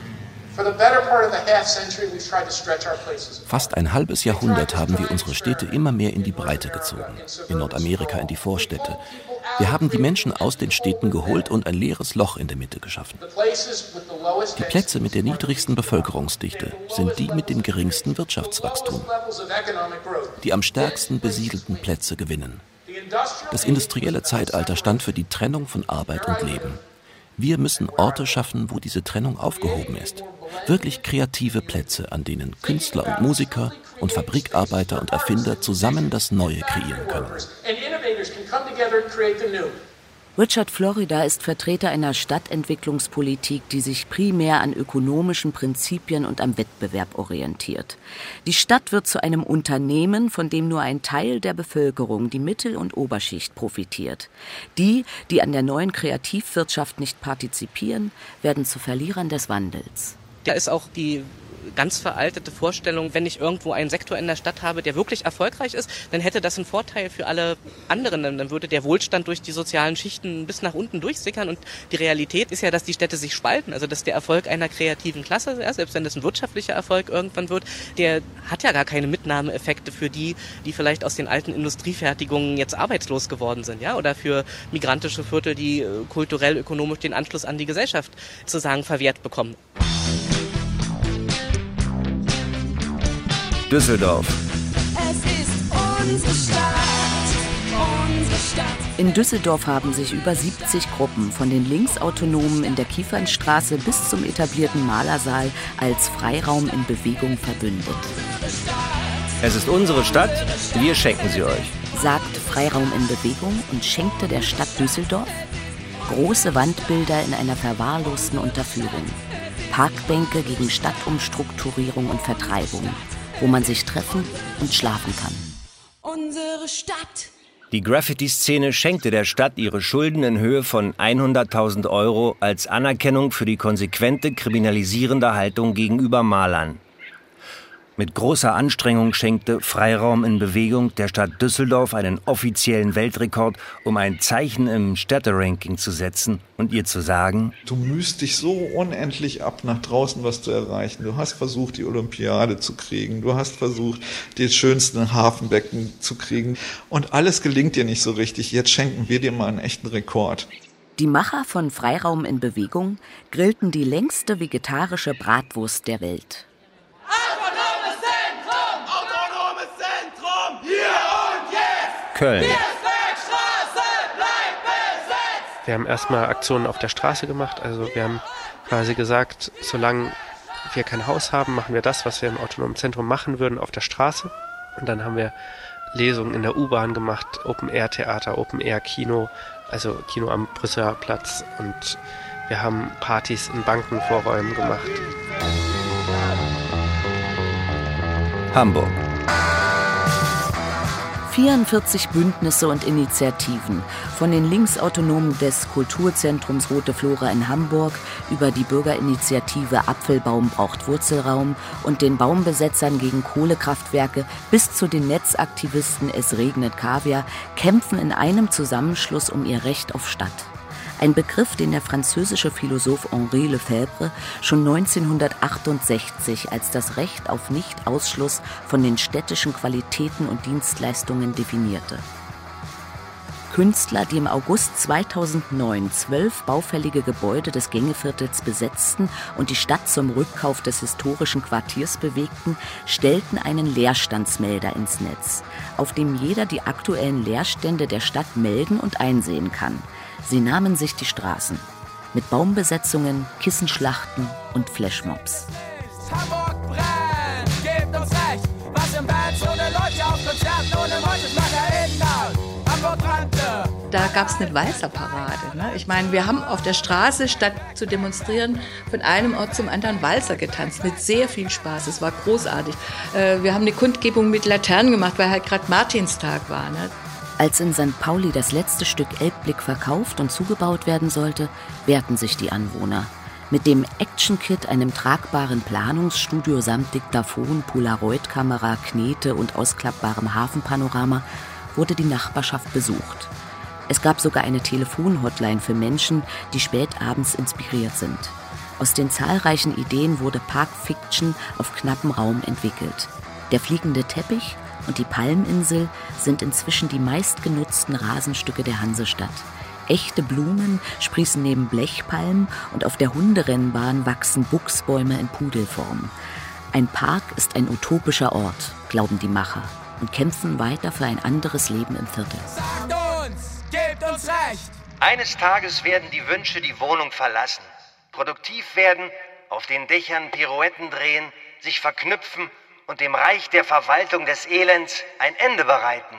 Fast ein halbes Jahrhundert haben wir unsere Städte immer mehr in die Breite gezogen. In Nordamerika in die Vorstädte. Wir haben die Menschen aus den Städten geholt und ein leeres Loch in der Mitte geschaffen. Die Plätze mit der niedrigsten Bevölkerungsdichte sind die mit dem geringsten Wirtschaftswachstum. Die am stärksten besiedelten Plätze gewinnen. Das industrielle Zeitalter stand für die Trennung von Arbeit und Leben. Wir müssen Orte schaffen, wo diese Trennung aufgehoben ist. Wirklich kreative Plätze, an denen Künstler und Musiker und Fabrikarbeiter und Erfinder zusammen das Neue kreieren können. Richard Florida ist Vertreter einer Stadtentwicklungspolitik, die sich primär an ökonomischen Prinzipien und am Wettbewerb orientiert. Die Stadt wird zu einem Unternehmen, von dem nur ein Teil der Bevölkerung, die Mittel- und Oberschicht, profitiert. Die, die an der neuen Kreativwirtschaft nicht partizipieren, werden zu Verlierern des Wandels. Da ist auch die ganz veraltete Vorstellung, wenn ich irgendwo einen Sektor in der Stadt habe, der wirklich erfolgreich ist, dann hätte das einen Vorteil für alle anderen. Dann würde der Wohlstand durch die sozialen Schichten bis nach unten durchsickern. Und die Realität ist ja, dass die Städte sich spalten. Also dass der Erfolg einer kreativen Klasse, ja, selbst wenn das ein wirtschaftlicher Erfolg irgendwann wird, der hat ja gar keine Mitnahmeeffekte für die, die vielleicht aus den alten Industriefertigungen jetzt arbeitslos geworden sind, ja, oder für migrantische Viertel, die äh, kulturell, ökonomisch den Anschluss an die Gesellschaft sozusagen verwehrt bekommen. Düsseldorf. Es ist unsere Stadt, unsere Stadt. In Düsseldorf haben sich über siebzig Gruppen von den Linksautonomen in der Kiefernstraße bis zum etablierten Malersaal als Freiraum in Bewegung verbündet. Es ist unsere Stadt, wir schenken sie euch, sagt Freiraum in Bewegung und schenkte der Stadt Düsseldorf große Wandbilder in einer verwahrlosten Unterführung. Parkbänke gegen Stadtumstrukturierung und Vertreibung, wo man sich treffen und schlafen kann. Unsere Stadt. Die Graffiti-Szene schenkte der Stadt ihre Schulden in Höhe von hunderttausend Euro als Anerkennung für die konsequente kriminalisierende Haltung gegenüber Malern. Mit großer Anstrengung schenkte Freiraum in Bewegung der Stadt Düsseldorf einen offiziellen Weltrekord, um ein Zeichen im Städteranking zu setzen und ihr zu sagen: Du mühst dich so unendlich ab, nach draußen was zu erreichen. Du hast versucht, die Olympiade zu kriegen. Du hast versucht, die schönsten Hafenbecken zu kriegen. Und alles gelingt dir nicht so richtig. Jetzt schenken wir dir mal einen echten Rekord. Die Macher von Freiraum in Bewegung grillten die längste vegetarische Bratwurst der Welt. Köln. Wir haben erstmal Aktionen auf der Straße gemacht. Also wir haben quasi gesagt, solange wir kein Haus haben, machen wir das, was wir im autonomen Zentrum machen würden, auf der Straße. Und dann haben wir Lesungen in der U-Bahn gemacht, Open-Air-Theater, Open-Air-Kino, also Kino am Brüsseler Platz. Und wir haben Partys in Bankenvorräumen gemacht. Hamburg. vierundvierzig Bündnisse und Initiativen, von den Linksautonomen des Kulturzentrums Rote Flora in Hamburg über die Bürgerinitiative Apfelbaum braucht Wurzelraum und den Baumbesetzern gegen Kohlekraftwerke bis zu den Netzaktivisten Es regnet Kaviar, kämpfen in einem Zusammenschluss um ihr Recht auf Stadt. Ein Begriff, den der französische Philosoph Henri Lefebvre schon neunzehnhundertachtundsechzig als das Recht auf Nichtausschluss von den städtischen Qualitäten und Dienstleistungen definierte. Künstler, die im August zweitausendneun zwölf baufällige Gebäude des Gängeviertels besetzten und die Stadt zum Rückkauf des historischen Quartiers bewegten, stellten einen Leerstandsmelder ins Netz, auf dem jeder die aktuellen Leerstände der Stadt melden und einsehen kann. Sie nahmen sich die Straßen mit Baumbesetzungen, Kissenschlachten und Flashmobs. Hamburg brennt, gebt uns recht. Was im Band ohne Leute auf Konzerten, ohne Leute nach erinnern. Hamburg brannte. Da gab es eine Walzerparade. Ne? Ich meine, wir haben auf der Straße, statt zu demonstrieren, von einem Ort zum anderen Walzer getanzt. Mit sehr viel Spaß. Es war großartig. Äh, wir haben eine Kundgebung mit Laternen gemacht, weil halt gerade Martinstag war. Ne? Als in Sankt Pauli das letzte Stück Elbblick verkauft und zugebaut werden sollte, wehrten sich die Anwohner. Mit dem Action-Kit, einem tragbaren Planungsstudio samt Diktaphon, Polaroid-Kamera, Knete und ausklappbarem Hafenpanorama wurde die Nachbarschaft besucht. Es gab sogar eine Telefon-Hotline für Menschen, die spät abends inspiriert sind. Aus den zahlreichen Ideen wurde Park Fiction auf knappem Raum entwickelt. Der fliegende Teppich und die Palminsel sind inzwischen die meistgenutzten Rasenstücke der Hansestadt. Echte Blumen sprießen neben Blechpalmen und auf der Hunderennbahn wachsen Buchsbäume in Pudelform. Ein Park ist ein utopischer Ort, glauben die Macher, und kämpfen weiter für ein anderes Leben im Viertel. Sagt uns, gebt uns recht. Eines Tages werden die Wünsche die Wohnung verlassen, produktiv werden, auf den Dächern Pirouetten drehen, sich verknüpfen und dem Reich der Verwaltung des Elends ein Ende bereiten.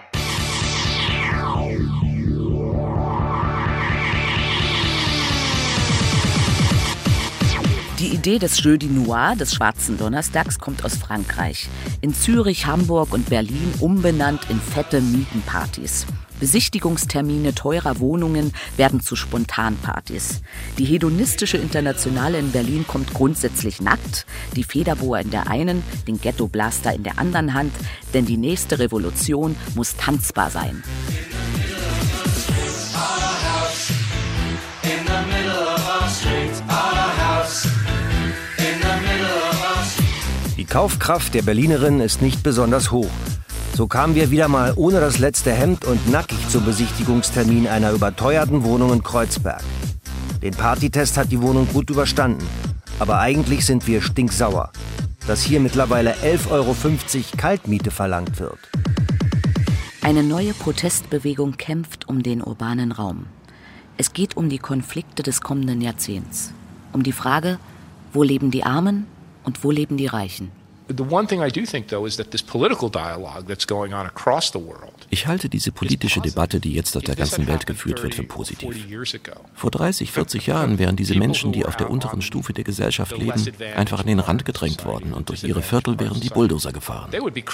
Die Idee des Jeudi Noir, des Schwarzen Donnerstags, kommt aus Frankreich. In Zürich, Hamburg und Berlin umbenannt in fette Mietenpartys. Besichtigungstermine teurer Wohnungen werden zu Spontanpartys. Die hedonistische Internationale in Berlin kommt grundsätzlich nackt, die Federboa in der einen, den Ghetto-Blaster in der anderen Hand, denn die nächste Revolution muss tanzbar sein. Die Kaufkraft der Berlinerin ist nicht besonders hoch. So kamen wir wieder mal ohne das letzte Hemd und nackig zum Besichtigungstermin einer überteuerten Wohnung in Kreuzberg. Den Partytest hat die Wohnung gut überstanden. Aber eigentlich sind wir stinksauer, dass hier mittlerweile elf Euro fünfzig Kaltmiete verlangt wird. Eine neue Protestbewegung kämpft um den urbanen Raum. Es geht um die Konflikte des kommenden Jahrzehnts. Um die Frage, wo leben die Armen und wo leben die Reichen? Ich halte diese politische Debatte, die jetzt auf der ganzen Welt geführt wird, für positiv. Vor dreißig, vierzig Jahren wären diese Menschen, die auf der unteren Stufe der Gesellschaft leben, einfach an den Rand gedrängt worden und durch ihre Viertel wären die Bulldozer gefahren.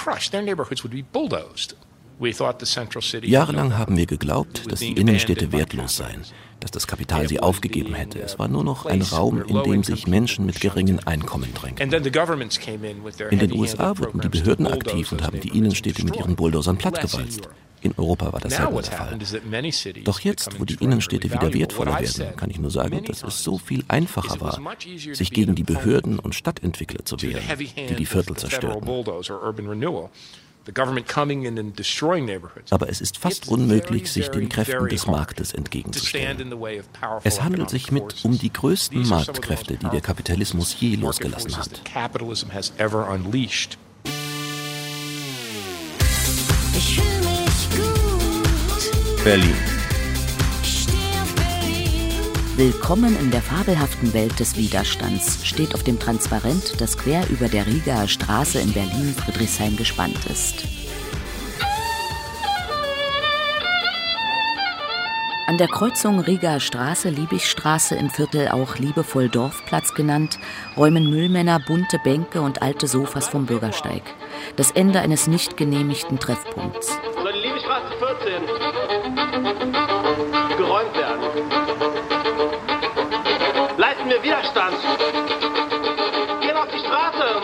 Jahrelang haben wir geglaubt, dass die Innenstädte wertlos seien, dass das Kapital sie aufgegeben hätte. Es war nur noch ein Raum, in dem sich Menschen mit geringen Einkommen drängten. In den U S A wurden die Behörden aktiv und haben die Innenstädte mit ihren Bulldozern plattgewalzt. In Europa war das selber der Fall. Doch jetzt, wo die Innenstädte wieder wertvoller werden, kann ich nur sagen, dass es so viel einfacher war, sich gegen die Behörden und Stadtentwickler zu wehren, die die Viertel zerstörten. Aber es ist fast unmöglich, sich den Kräften des Marktes entgegenzustellen. Es handelt sich mit um die größten Marktkräfte, die der Kapitalismus je losgelassen hat. Ich fühl mich gut. Berlin. Willkommen in der fabelhaften Welt des Widerstands steht auf dem Transparent, das quer über der Rigaer Straße in Berlin-Friedrichshain gespannt ist. An der Kreuzung Rigaer Straße, Liebigstraße im Viertel auch liebevoll Dorfplatz genannt, räumen Müllmänner bunte Bänke und alte Sofas vom Bürgersteig. Das Ende eines nicht genehmigten Treffpunkts. Soll die Liebigstraße vierzehn geräumt werden? Leisten wir Widerstand. Gehen auf die Straße.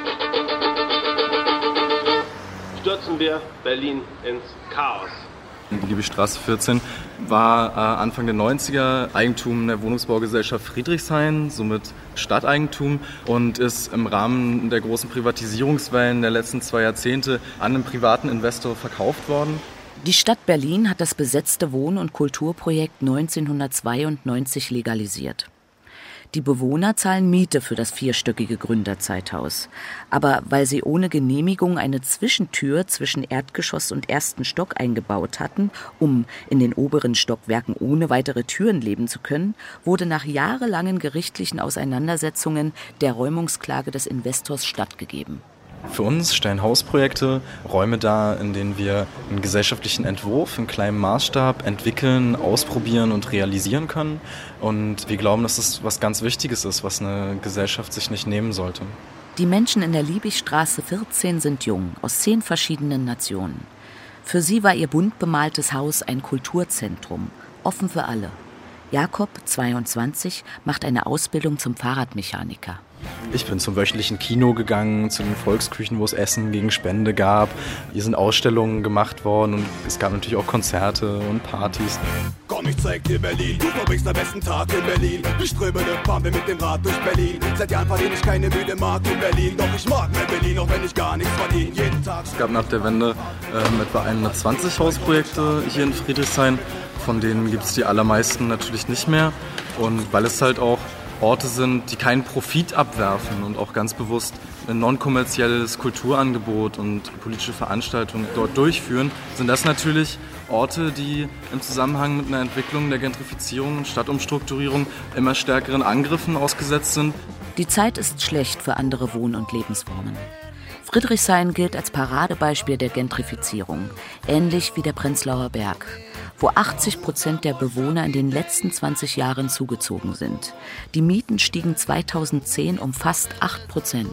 Stürzen wir Berlin ins Chaos. Die Liebigstraße vierzehn war äh, Anfang der neunziger Eigentum der Wohnungsbaugesellschaft Friedrichshain, somit Stadteigentum, und ist im Rahmen der großen Privatisierungswellen der letzten zwei Jahrzehnte an einen privaten Investor verkauft worden. Die Stadt Berlin hat das besetzte Wohn- und Kulturprojekt neunzehnhundertzweiundneunzig legalisiert. Die Bewohner zahlen Miete für das vierstöckige Gründerzeithaus. Aber weil sie ohne Genehmigung eine Zwischentür zwischen Erdgeschoss und ersten Stock eingebaut hatten, um in den oberen Stockwerken ohne weitere Türen leben zu können, wurde nach jahrelangen gerichtlichen Auseinandersetzungen der Räumungsklage des Investors stattgegeben. Für uns stellen Hausprojekte Räume dar, in denen wir einen gesellschaftlichen Entwurf in kleinem Maßstab entwickeln, ausprobieren und realisieren können. Und wir glauben, dass das was ganz Wichtiges ist, was eine Gesellschaft sich nicht nehmen sollte. Die Menschen in der Liebigstraße vierzehn sind jung, aus zehn verschiedenen Nationen. Für sie war ihr bunt bemaltes Haus ein Kulturzentrum, offen für alle. Jakob, zweiundzwanzig, macht eine Ausbildung zum Fahrradmechaniker. Ich bin zum wöchentlichen Kino gegangen, zu den Volksküchen, wo es Essen gegen Spende gab. Hier sind Ausstellungen gemacht worden und es gab natürlich auch Konzerte und Partys. Komm, ich zeig dir Berlin, du verbringst den besten Tag in Berlin. Ich strömende fahren wir mit dem Rad durch Berlin. Seit Jahren verdiene ich keine müde Mark in Berlin. Doch ich mag mein Berlin, auch wenn ich gar nichts verdiene. Jeden Tag. Es gab nach der Wende äh, etwa hundertzwanzig Hausprojekte hier in Friedrichshain. Von denen gibt es die allermeisten natürlich nicht mehr. Und weil es halt auch Orte sind, die keinen Profit abwerfen und auch ganz bewusst ein non-kommerzielles Kulturangebot und politische Veranstaltungen dort durchführen, sind das natürlich Orte, die im Zusammenhang mit einer Entwicklung der Gentrifizierung und Stadtumstrukturierung immer stärkeren Angriffen ausgesetzt sind. Die Zeit ist schlecht für andere Wohn- und Lebensformen. Friedrichshain gilt als Paradebeispiel der Gentrifizierung, ähnlich wie der Prenzlauer Berg, wo achtzig Prozent der Bewohner in den letzten zwanzig Jahren zugezogen sind. Die Mieten stiegen zweitausendzehn um fast acht Prozent.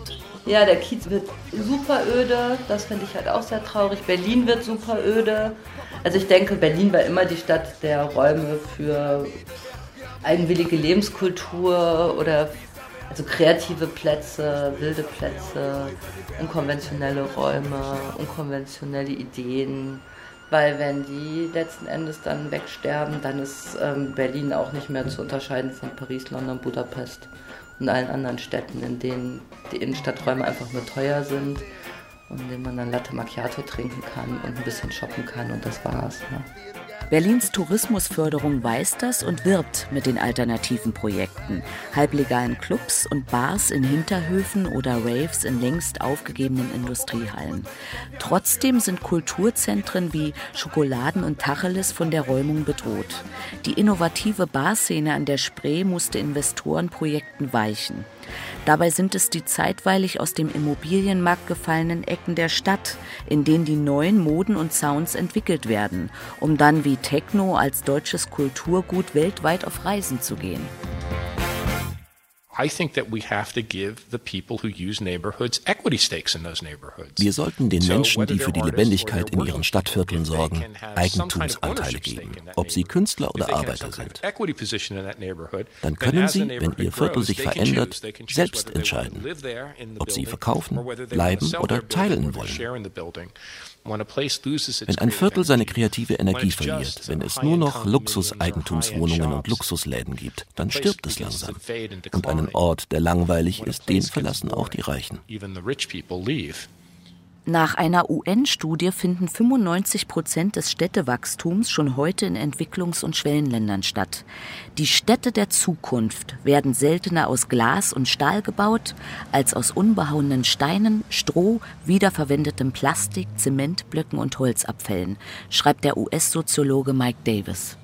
Ja, der Kiez wird super öde, das finde ich halt auch sehr traurig. Berlin wird super öde. Also ich denke, Berlin war immer die Stadt der Räume für eigenwillige Lebenskultur oder also kreative Plätze, wilde Plätze, unkonventionelle Räume, unkonventionelle Ideen. Weil wenn die letzten Endes dann wegsterben, dann ist ähm, Berlin auch nicht mehr zu unterscheiden von Paris, London, Budapest und allen anderen Städten, in denen die Innenstadträume einfach nur teuer sind und in denen man dann Latte Macchiato trinken kann und ein bisschen shoppen kann und das war's. Ne? Berlins Tourismusförderung weiß das und wirbt mit den alternativen Projekten. Halblegalen Clubs und Bars in Hinterhöfen oder Raves in längst aufgegebenen Industriehallen. Trotzdem sind Kulturzentren wie Schokoladen und Tacheles von der Räumung bedroht. Die innovative Barszene an der Spree musste Investorenprojekten weichen. Dabei sind es die zeitweilig aus dem Immobilienmarkt gefallenen Ecken der Stadt, in denen die neuen Moden und Sounds entwickelt werden, um dann wie Techno als deutsches Kulturgut weltweit auf Reisen zu gehen. I think that we have to give the people who use neighborhoods equity stakes in those neighborhoods. Wir sollten den Menschen, die für die Lebendigkeit in ihren Stadtvierteln sorgen, Eigentumsanteile geben, ob sie Künstler oder Arbeiter sind. Dann können sie, wenn ihr Viertel sich verändert, selbst entscheiden, ob sie verkaufen, bleiben oder teilen wollen. Wenn ein Viertel seine kreative Energie verliert, wenn es nur noch Luxus-Eigentumswohnungen und Luxusläden gibt, dann stirbt es langsam. Und einen Ort, der langweilig ist, den verlassen auch die Reichen. Nach einer U N-Studie finden fünfundneunzig Prozent des Städtewachstums schon heute in Entwicklungs- und Schwellenländern statt. Die Städte der Zukunft werden seltener aus Glas und Stahl gebaut, als aus unbehauenen Steinen, Stroh, wiederverwendetem Plastik, Zementblöcken und Holzabfällen, schreibt der U S-Soziologe Mike Davis.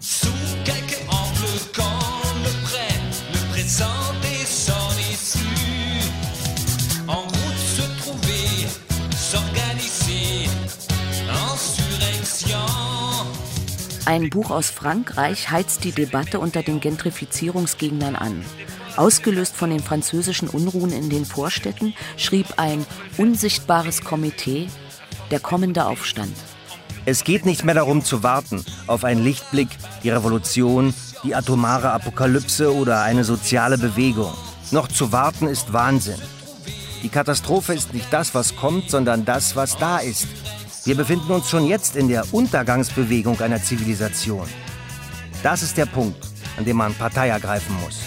Ein Buch aus Frankreich heizt die Debatte unter den Gentrifizierungsgegnern an. Ausgelöst von den französischen Unruhen in den Vorstädten schrieb ein unsichtbares Komitee, der kommende Aufstand. Es geht nicht mehr darum zu warten auf einen Lichtblick, die Revolution, die atomare Apokalypse oder eine soziale Bewegung. Noch zu warten ist Wahnsinn. Die Katastrophe ist nicht das, was kommt, sondern das, was da ist. Wir befinden uns schon jetzt in der Untergangsbewegung einer Zivilisation. Das ist der Punkt, an dem man Partei ergreifen muss.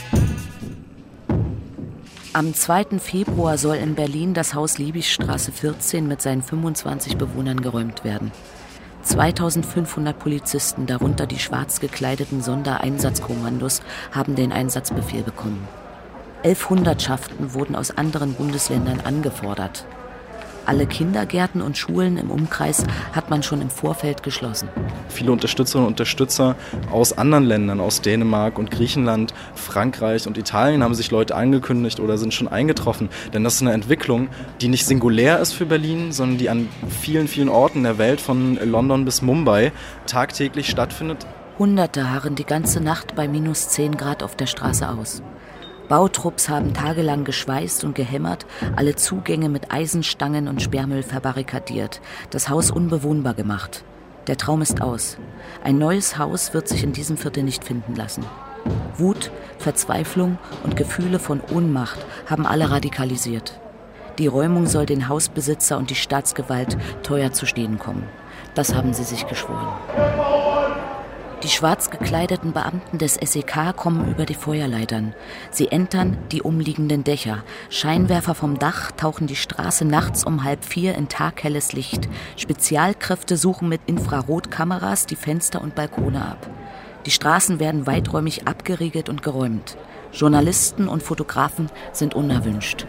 Am zweiten Februar soll in Berlin das Haus Liebigstraße vierzehn mit seinen fünfundzwanzig Bewohnern geräumt werden. zweitausendfünfhundert Polizisten, darunter die schwarz gekleideten Sondereinsatzkommandos, haben den Einsatzbefehl bekommen. Elf Hundertschaften wurden aus anderen Bundesländern angefordert. Alle Kindergärten und Schulen im Umkreis hat man schon im Vorfeld geschlossen. Viele Unterstützerinnen und Unterstützer aus anderen Ländern, aus Dänemark und Griechenland, Frankreich und Italien haben sich Leute angekündigt oder sind schon eingetroffen. Denn das ist eine Entwicklung, die nicht singulär ist für Berlin, sondern die an vielen, vielen Orten der Welt, von London bis Mumbai, tagtäglich stattfindet. Hunderte harren die ganze Nacht bei minus zehn Grad auf der Straße aus. Bautrupps haben tagelang geschweißt und gehämmert, alle Zugänge mit Eisenstangen und Sperrmüll verbarrikadiert, das Haus unbewohnbar gemacht. Der Traum ist aus. Ein neues Haus wird sich in diesem Viertel nicht finden lassen. Wut, Verzweiflung und Gefühle von Ohnmacht haben alle radikalisiert. Die Räumung soll den Hausbesitzer und die Staatsgewalt teuer zu stehen kommen. Das haben sie sich geschworen. Die schwarz gekleideten Beamten des S E K kommen über die Feuerleitern. Sie entern die umliegenden Dächer. Scheinwerfer vom Dach tauchen die Straße nachts um halb vier in taghelles Licht. Spezialkräfte suchen mit Infrarotkameras die Fenster und Balkone ab. Die Straßen werden weiträumig abgeriegelt und geräumt. Journalisten und Fotografen sind unerwünscht.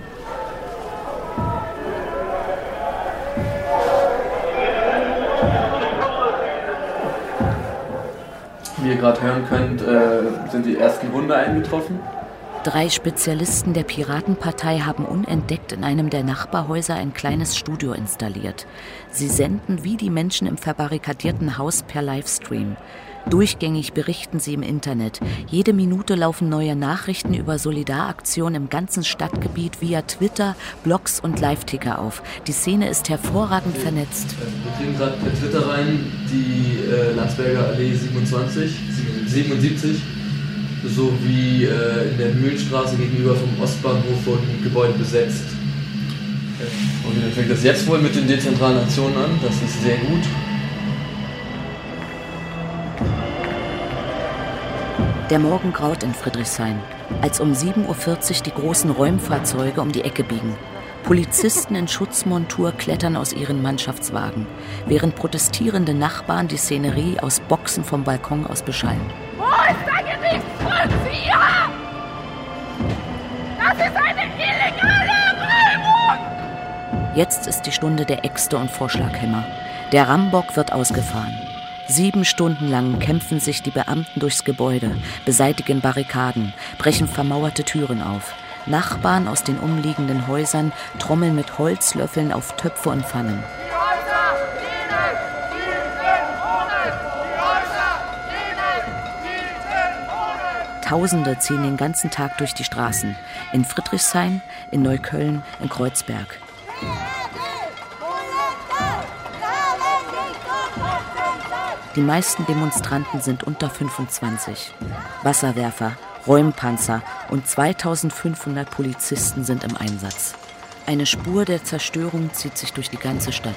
Wie ihr gerade hören könnt, äh, sind die ersten Hunde eingetroffen. Drei Spezialisten der Piratenpartei haben unentdeckt in einem der Nachbarhäuser ein kleines Studio installiert. Sie senden wie die Menschen im verbarrikadierten Haus per Livestream. Durchgängig berichten sie im Internet. Jede Minute laufen neue Nachrichten über Solidaraktionen im ganzen Stadtgebiet via Twitter, Blogs und Live-Ticker auf. Die Szene ist hervorragend vernetzt. Wir kriegen gerade per Twitter rein die äh, Landsberger Allee siebenundzwanzig, siebenundsiebzig, sowie äh, in der Mühlenstraße gegenüber vom Ostbahnhof wurden Gebäude besetzt. Und dann fängt das jetzt wohl mit den dezentralen Aktionen an, das ist sehr gut. Der Morgen graut in Friedrichshain, als um sieben Uhr vierzig die großen Räumfahrzeuge um die Ecke biegen. Polizisten in Schutzmontur klettern aus ihren Mannschaftswagen, während protestierende Nachbarn die Szenerie aus Boxen vom Balkon aus beschallen. Wo ist der Gerichtsvollzieher? Das ist eine illegale Räumung! Jetzt ist die Stunde der Äxte und Vorschlaghämmer. Der Rambock wird ausgefahren. Sieben Stunden lang kämpfen sich die Beamten durchs Gebäude, beseitigen Barrikaden, brechen vermauerte Türen auf. Nachbarn aus den umliegenden Häusern trommeln mit Holzlöffeln auf Töpfe und Pfannen. Tausende ziehen den ganzen Tag durch die Straßen. In Friedrichshain, in Neukölln, in Kreuzberg. Die meisten Demonstranten sind unter fünfundzwanzig. Wasserwerfer, Räumpanzer und zweitausendfünfhundert Polizisten sind im Einsatz. Eine Spur der Zerstörung zieht sich durch die ganze Stadt.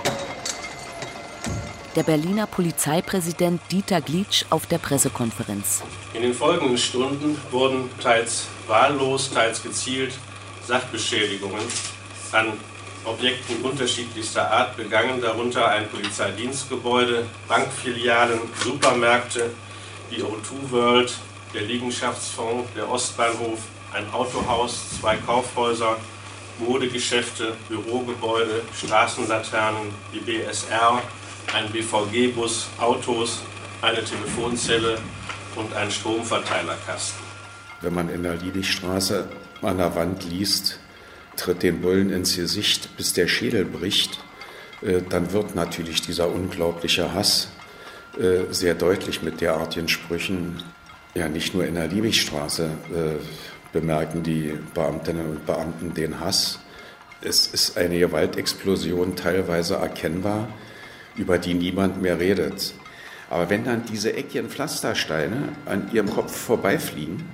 Der Berliner Polizeipräsident Dieter Glitsch auf der Pressekonferenz. In den folgenden Stunden wurden teils wahllos, teils gezielt Sachbeschädigungen an Objekten unterschiedlichster Art begangen, darunter ein Polizeidienstgebäude, Bankfilialen, Supermärkte, die O zwei World, der Liegenschaftsfonds, der Ostbahnhof, ein Autohaus, zwei Kaufhäuser, Modegeschäfte, Bürogebäude, Straßenlaternen, die B S R, ein B V G-Bus, Autos, eine Telefonzelle und ein Stromverteilerkasten. Wenn man in der Liebigstraße an der Wand liest, tritt den Bullen ins Gesicht, bis der Schädel bricht, dann wird natürlich dieser unglaubliche Hass sehr deutlich mit derartigen Sprüchen. Ja, nicht nur in der Liebigstraße bemerken die Beamtinnen und Beamten den Hass. Es ist eine Gewaltexplosion teilweise erkennbar, über die niemand mehr redet. Aber wenn dann diese Eckchen Pflastersteine an ihrem Kopf vorbeifliegen,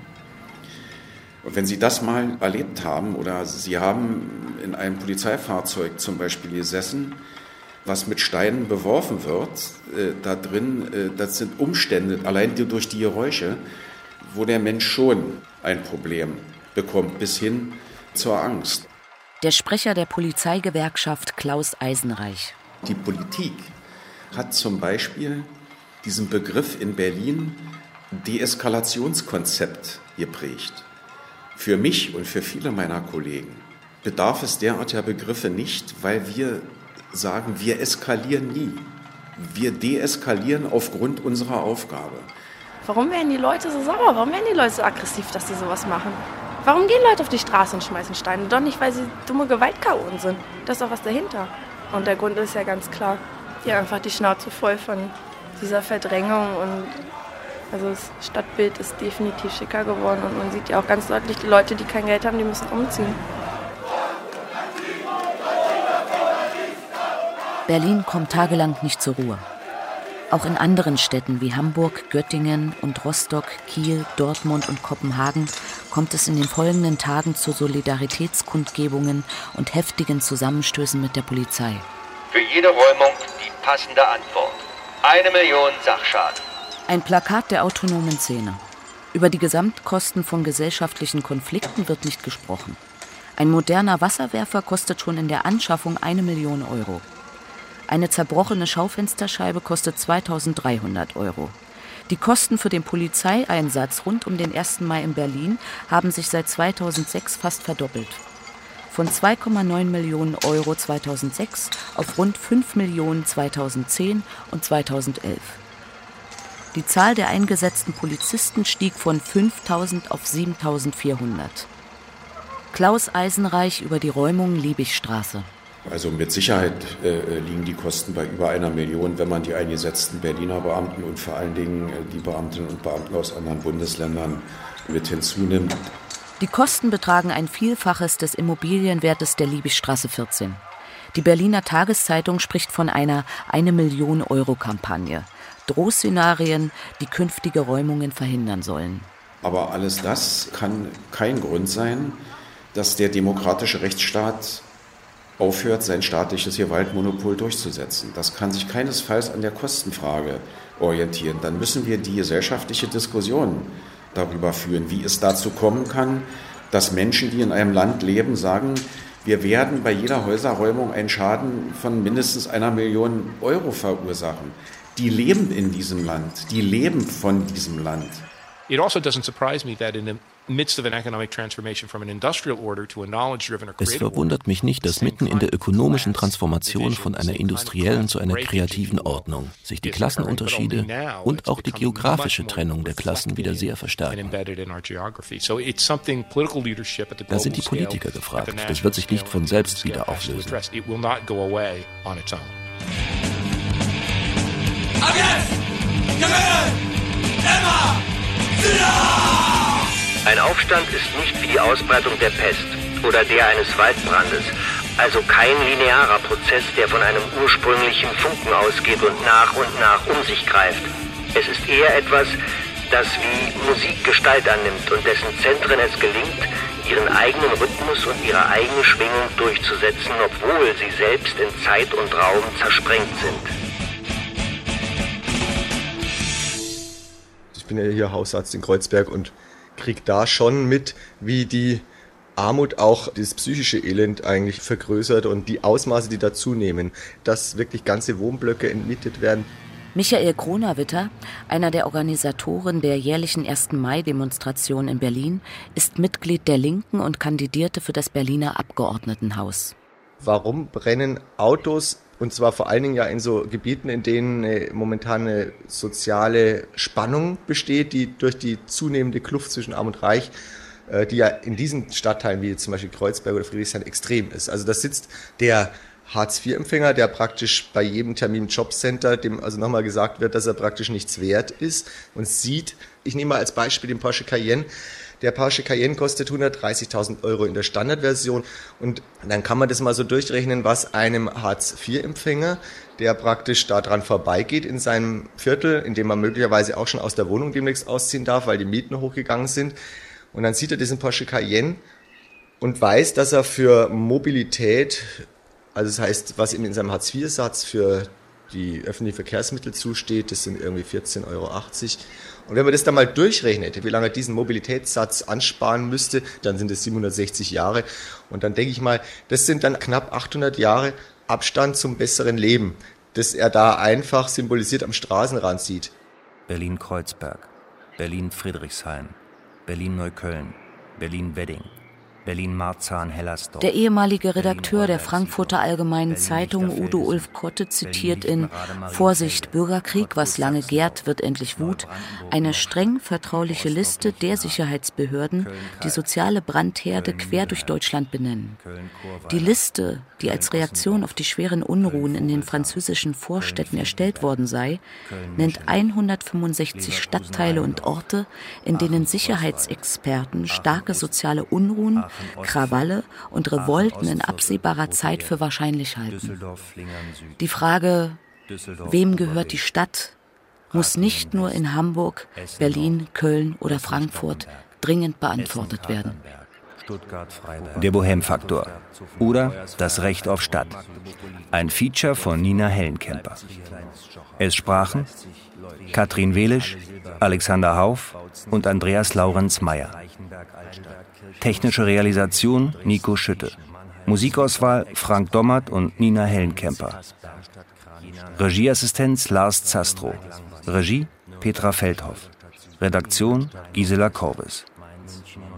und wenn Sie das mal erlebt haben oder Sie haben in einem Polizeifahrzeug zum Beispiel gesessen, was mit Steinen beworfen wird, äh, da drin, äh, das sind Umstände, allein durch die Geräusche, wo der Mensch schon ein Problem bekommt, bis hin zur Angst. Der Sprecher der Polizeigewerkschaft Klaus Eisenreich. Die Politik hat zum Beispiel diesen Begriff in Berlin Deeskalationskonzept geprägt. Für mich und für viele meiner Kollegen bedarf es derartiger Begriffe nicht, weil wir sagen, wir eskalieren nie. Wir deeskalieren aufgrund unserer Aufgabe. Warum werden die Leute so sauer? Warum werden die Leute so aggressiv, dass sie sowas machen? Warum gehen Leute auf die Straße und schmeißen Steine? Doch nicht, weil sie dumme Gewaltchaoten sind. Da ist doch was dahinter. Und der Grund ist ja ganz klar. Die haben einfach die Schnauze voll von dieser Verdrängung und also das Stadtbild ist definitiv schicker geworden und man sieht ja auch ganz deutlich, die Leute, die kein Geld haben, die müssen umziehen. Berlin kommt tagelang nicht zur Ruhe. Auch in anderen Städten wie Hamburg, Göttingen und Rostock, Kiel, Dortmund und Kopenhagen kommt es in den folgenden Tagen zu Solidaritätskundgebungen und heftigen Zusammenstößen mit der Polizei. Für jede Räumung die passende Antwort. Eine Million Sachschaden. Ein Plakat der autonomen Szene. Über die Gesamtkosten von gesellschaftlichen Konflikten wird nicht gesprochen. Ein moderner Wasserwerfer kostet schon in der Anschaffung eine Million Euro. Eine zerbrochene Schaufensterscheibe kostet zweitausenddreihundert Euro. Die Kosten für den Polizeieinsatz rund um den ersten Mai in Berlin haben sich seit zweitausendsechs fast verdoppelt. Von zwei Komma neun Millionen Euro zweitausendsechs auf rund fünf Millionen zweitausendzehn und zweitausendelf. Die Zahl der eingesetzten Polizisten stieg von fünftausend auf siebentausendvierhundert. Klaus Eisenreich über die Räumung Liebigstraße. Also mit Sicherheit äh, liegen die Kosten bei über einer Million, wenn man die eingesetzten Berliner Beamten und vor allen Dingen äh, die Beamtinnen und Beamten aus anderen Bundesländern mit hinzunimmt. Die Kosten betragen ein Vielfaches des Immobilienwertes der Liebigstraße vierzehn. Die Berliner Tageszeitung spricht von einer eine Million Euro Kampagne. Drohszenarien, die künftige Räumungen verhindern sollen. Aber alles das kann kein Grund sein, dass der demokratische Rechtsstaat aufhört, sein staatliches Gewaltmonopol durchzusetzen. Das kann sich keinesfalls an der Kostenfrage orientieren. Dann müssen wir die gesellschaftliche Diskussion darüber führen, wie es dazu kommen kann, dass Menschen, die in einem Land leben, sagen, wir werden bei jeder Häuserräumung einen Schaden von mindestens einer Million Euro verursachen. Die leben in diesem Land, die leben von diesem Land. It also doesn't surprise me that in the midst of an economic transformation from an industrial order to a knowledge-driven or Es creative order, verwundert mich nicht, dass mitten in der ökonomischen Transformation von einer industriellen zu einer kreativen Ordnung sich die Klassenunterschiede und auch die geografische Trennung der Klassen wieder sehr verstärken. Da sind die Politiker gefragt. Das wird sich nicht von selbst wieder auflösen. Ab jetzt! Gewinn! Immer! Ein Aufstand ist nicht wie die Ausbreitung der Pest oder der eines Waldbrandes, also kein linearer Prozess, der von einem ursprünglichen Funken ausgeht und nach und nach um sich greift. Es ist eher etwas, das wie Musik Gestalt annimmt und dessen Zentren es gelingt, ihren eigenen Rhythmus und ihre eigene Schwingung durchzusetzen, obwohl sie selbst in Zeit und Raum zersprengt sind. Ich bin ja hier Hausarzt in Kreuzberg und kriege da schon mit, wie die Armut auch das psychische Elend eigentlich vergrößert und die Ausmaße, die da zunehmen, dass wirklich ganze Wohnblöcke entmietet werden. Michael Kronawitter, einer der Organisatoren der jährlichen ersten Mai-Demonstration in Berlin, ist Mitglied der Linken und kandidierte für das Berliner Abgeordnetenhaus. Warum brennen Autos? Und zwar vor allen Dingen ja in so Gebieten, in denen eine momentane soziale Spannung besteht, die durch die zunehmende Kluft zwischen Arm und Reich, die ja in diesen Stadtteilen wie zum Beispiel Kreuzberg oder Friedrichshain extrem ist. Also da sitzt der Hartz vier Empfänger, der praktisch bei jedem Termin Jobcenter, dem also nochmal gesagt wird, dass er praktisch nichts wert ist und sieht, ich nehme mal als Beispiel den Porsche Cayenne. Der Porsche Cayenne kostet hundertdreißigtausend Euro in der Standardversion und dann kann man das mal so durchrechnen, was einem Hartz vier Empfänger, der praktisch daran vorbeigeht in seinem Viertel, in dem man möglicherweise auch schon aus der Wohnung demnächst ausziehen darf, weil die Mieten hochgegangen sind. Und dann sieht er diesen Porsche Cayenne und weiß, dass er für Mobilität, also das heißt, was ihm in seinem Hartz vier Satz für die öffentlichen Verkehrsmittel zusteht, das sind irgendwie vierzehn Euro achtzig. Und wenn man das dann mal durchrechnet, wie lange er diesen Mobilitätssatz ansparen müsste, dann sind es siebenhundertsechzig Jahre. Und dann denke ich mal, das sind dann knapp achthundert Jahre Abstand zum besseren Leben, das er da einfach symbolisiert am Straßenrand sieht. Berlin-Kreuzberg, Berlin-Friedrichshain, Berlin-Neukölln, Berlin-Wedding, Berlin-Marzahn-Hellersdorf. Der ehemalige Redakteur der Frankfurter Allgemeinen Zeitung, Udo Ulf Kotte, zitiert in Vorsicht, Bürgerkrieg, was lange gärt, wird endlich Wut, eine streng vertrauliche Liste der Sicherheitsbehörden, die soziale Brandherde quer durch Deutschland benennen. Die Liste, die als Reaktion auf die schweren Unruhen in den französischen Vorstädten erstellt worden sei, nennt hundertfünfundsechzig Stadtteile und Orte, in denen Sicherheitsexperten starke soziale Unruhen, Krawalle und Revolten in absehbarer Zeit für wahrscheinlich halten. Die Frage, wem gehört die Stadt, muss nicht nur in Hamburg, Berlin, Köln oder Frankfurt dringend beantwortet werden. Der Bohème-Faktor oder das Recht auf Stadt. Ein Feature von Nina Hellenkemper. Es sprachen Katrin Welisch, Alexander Hauff und Andreas Laurenz-Meyer. Technische Realisation Nico Schütte. Musikauswahl Frank Dommert und Nina Hellenkemper. Regieassistenz Lars Zastrow. Regie Petra Feldhoff. Redaktion Gisela Korbes.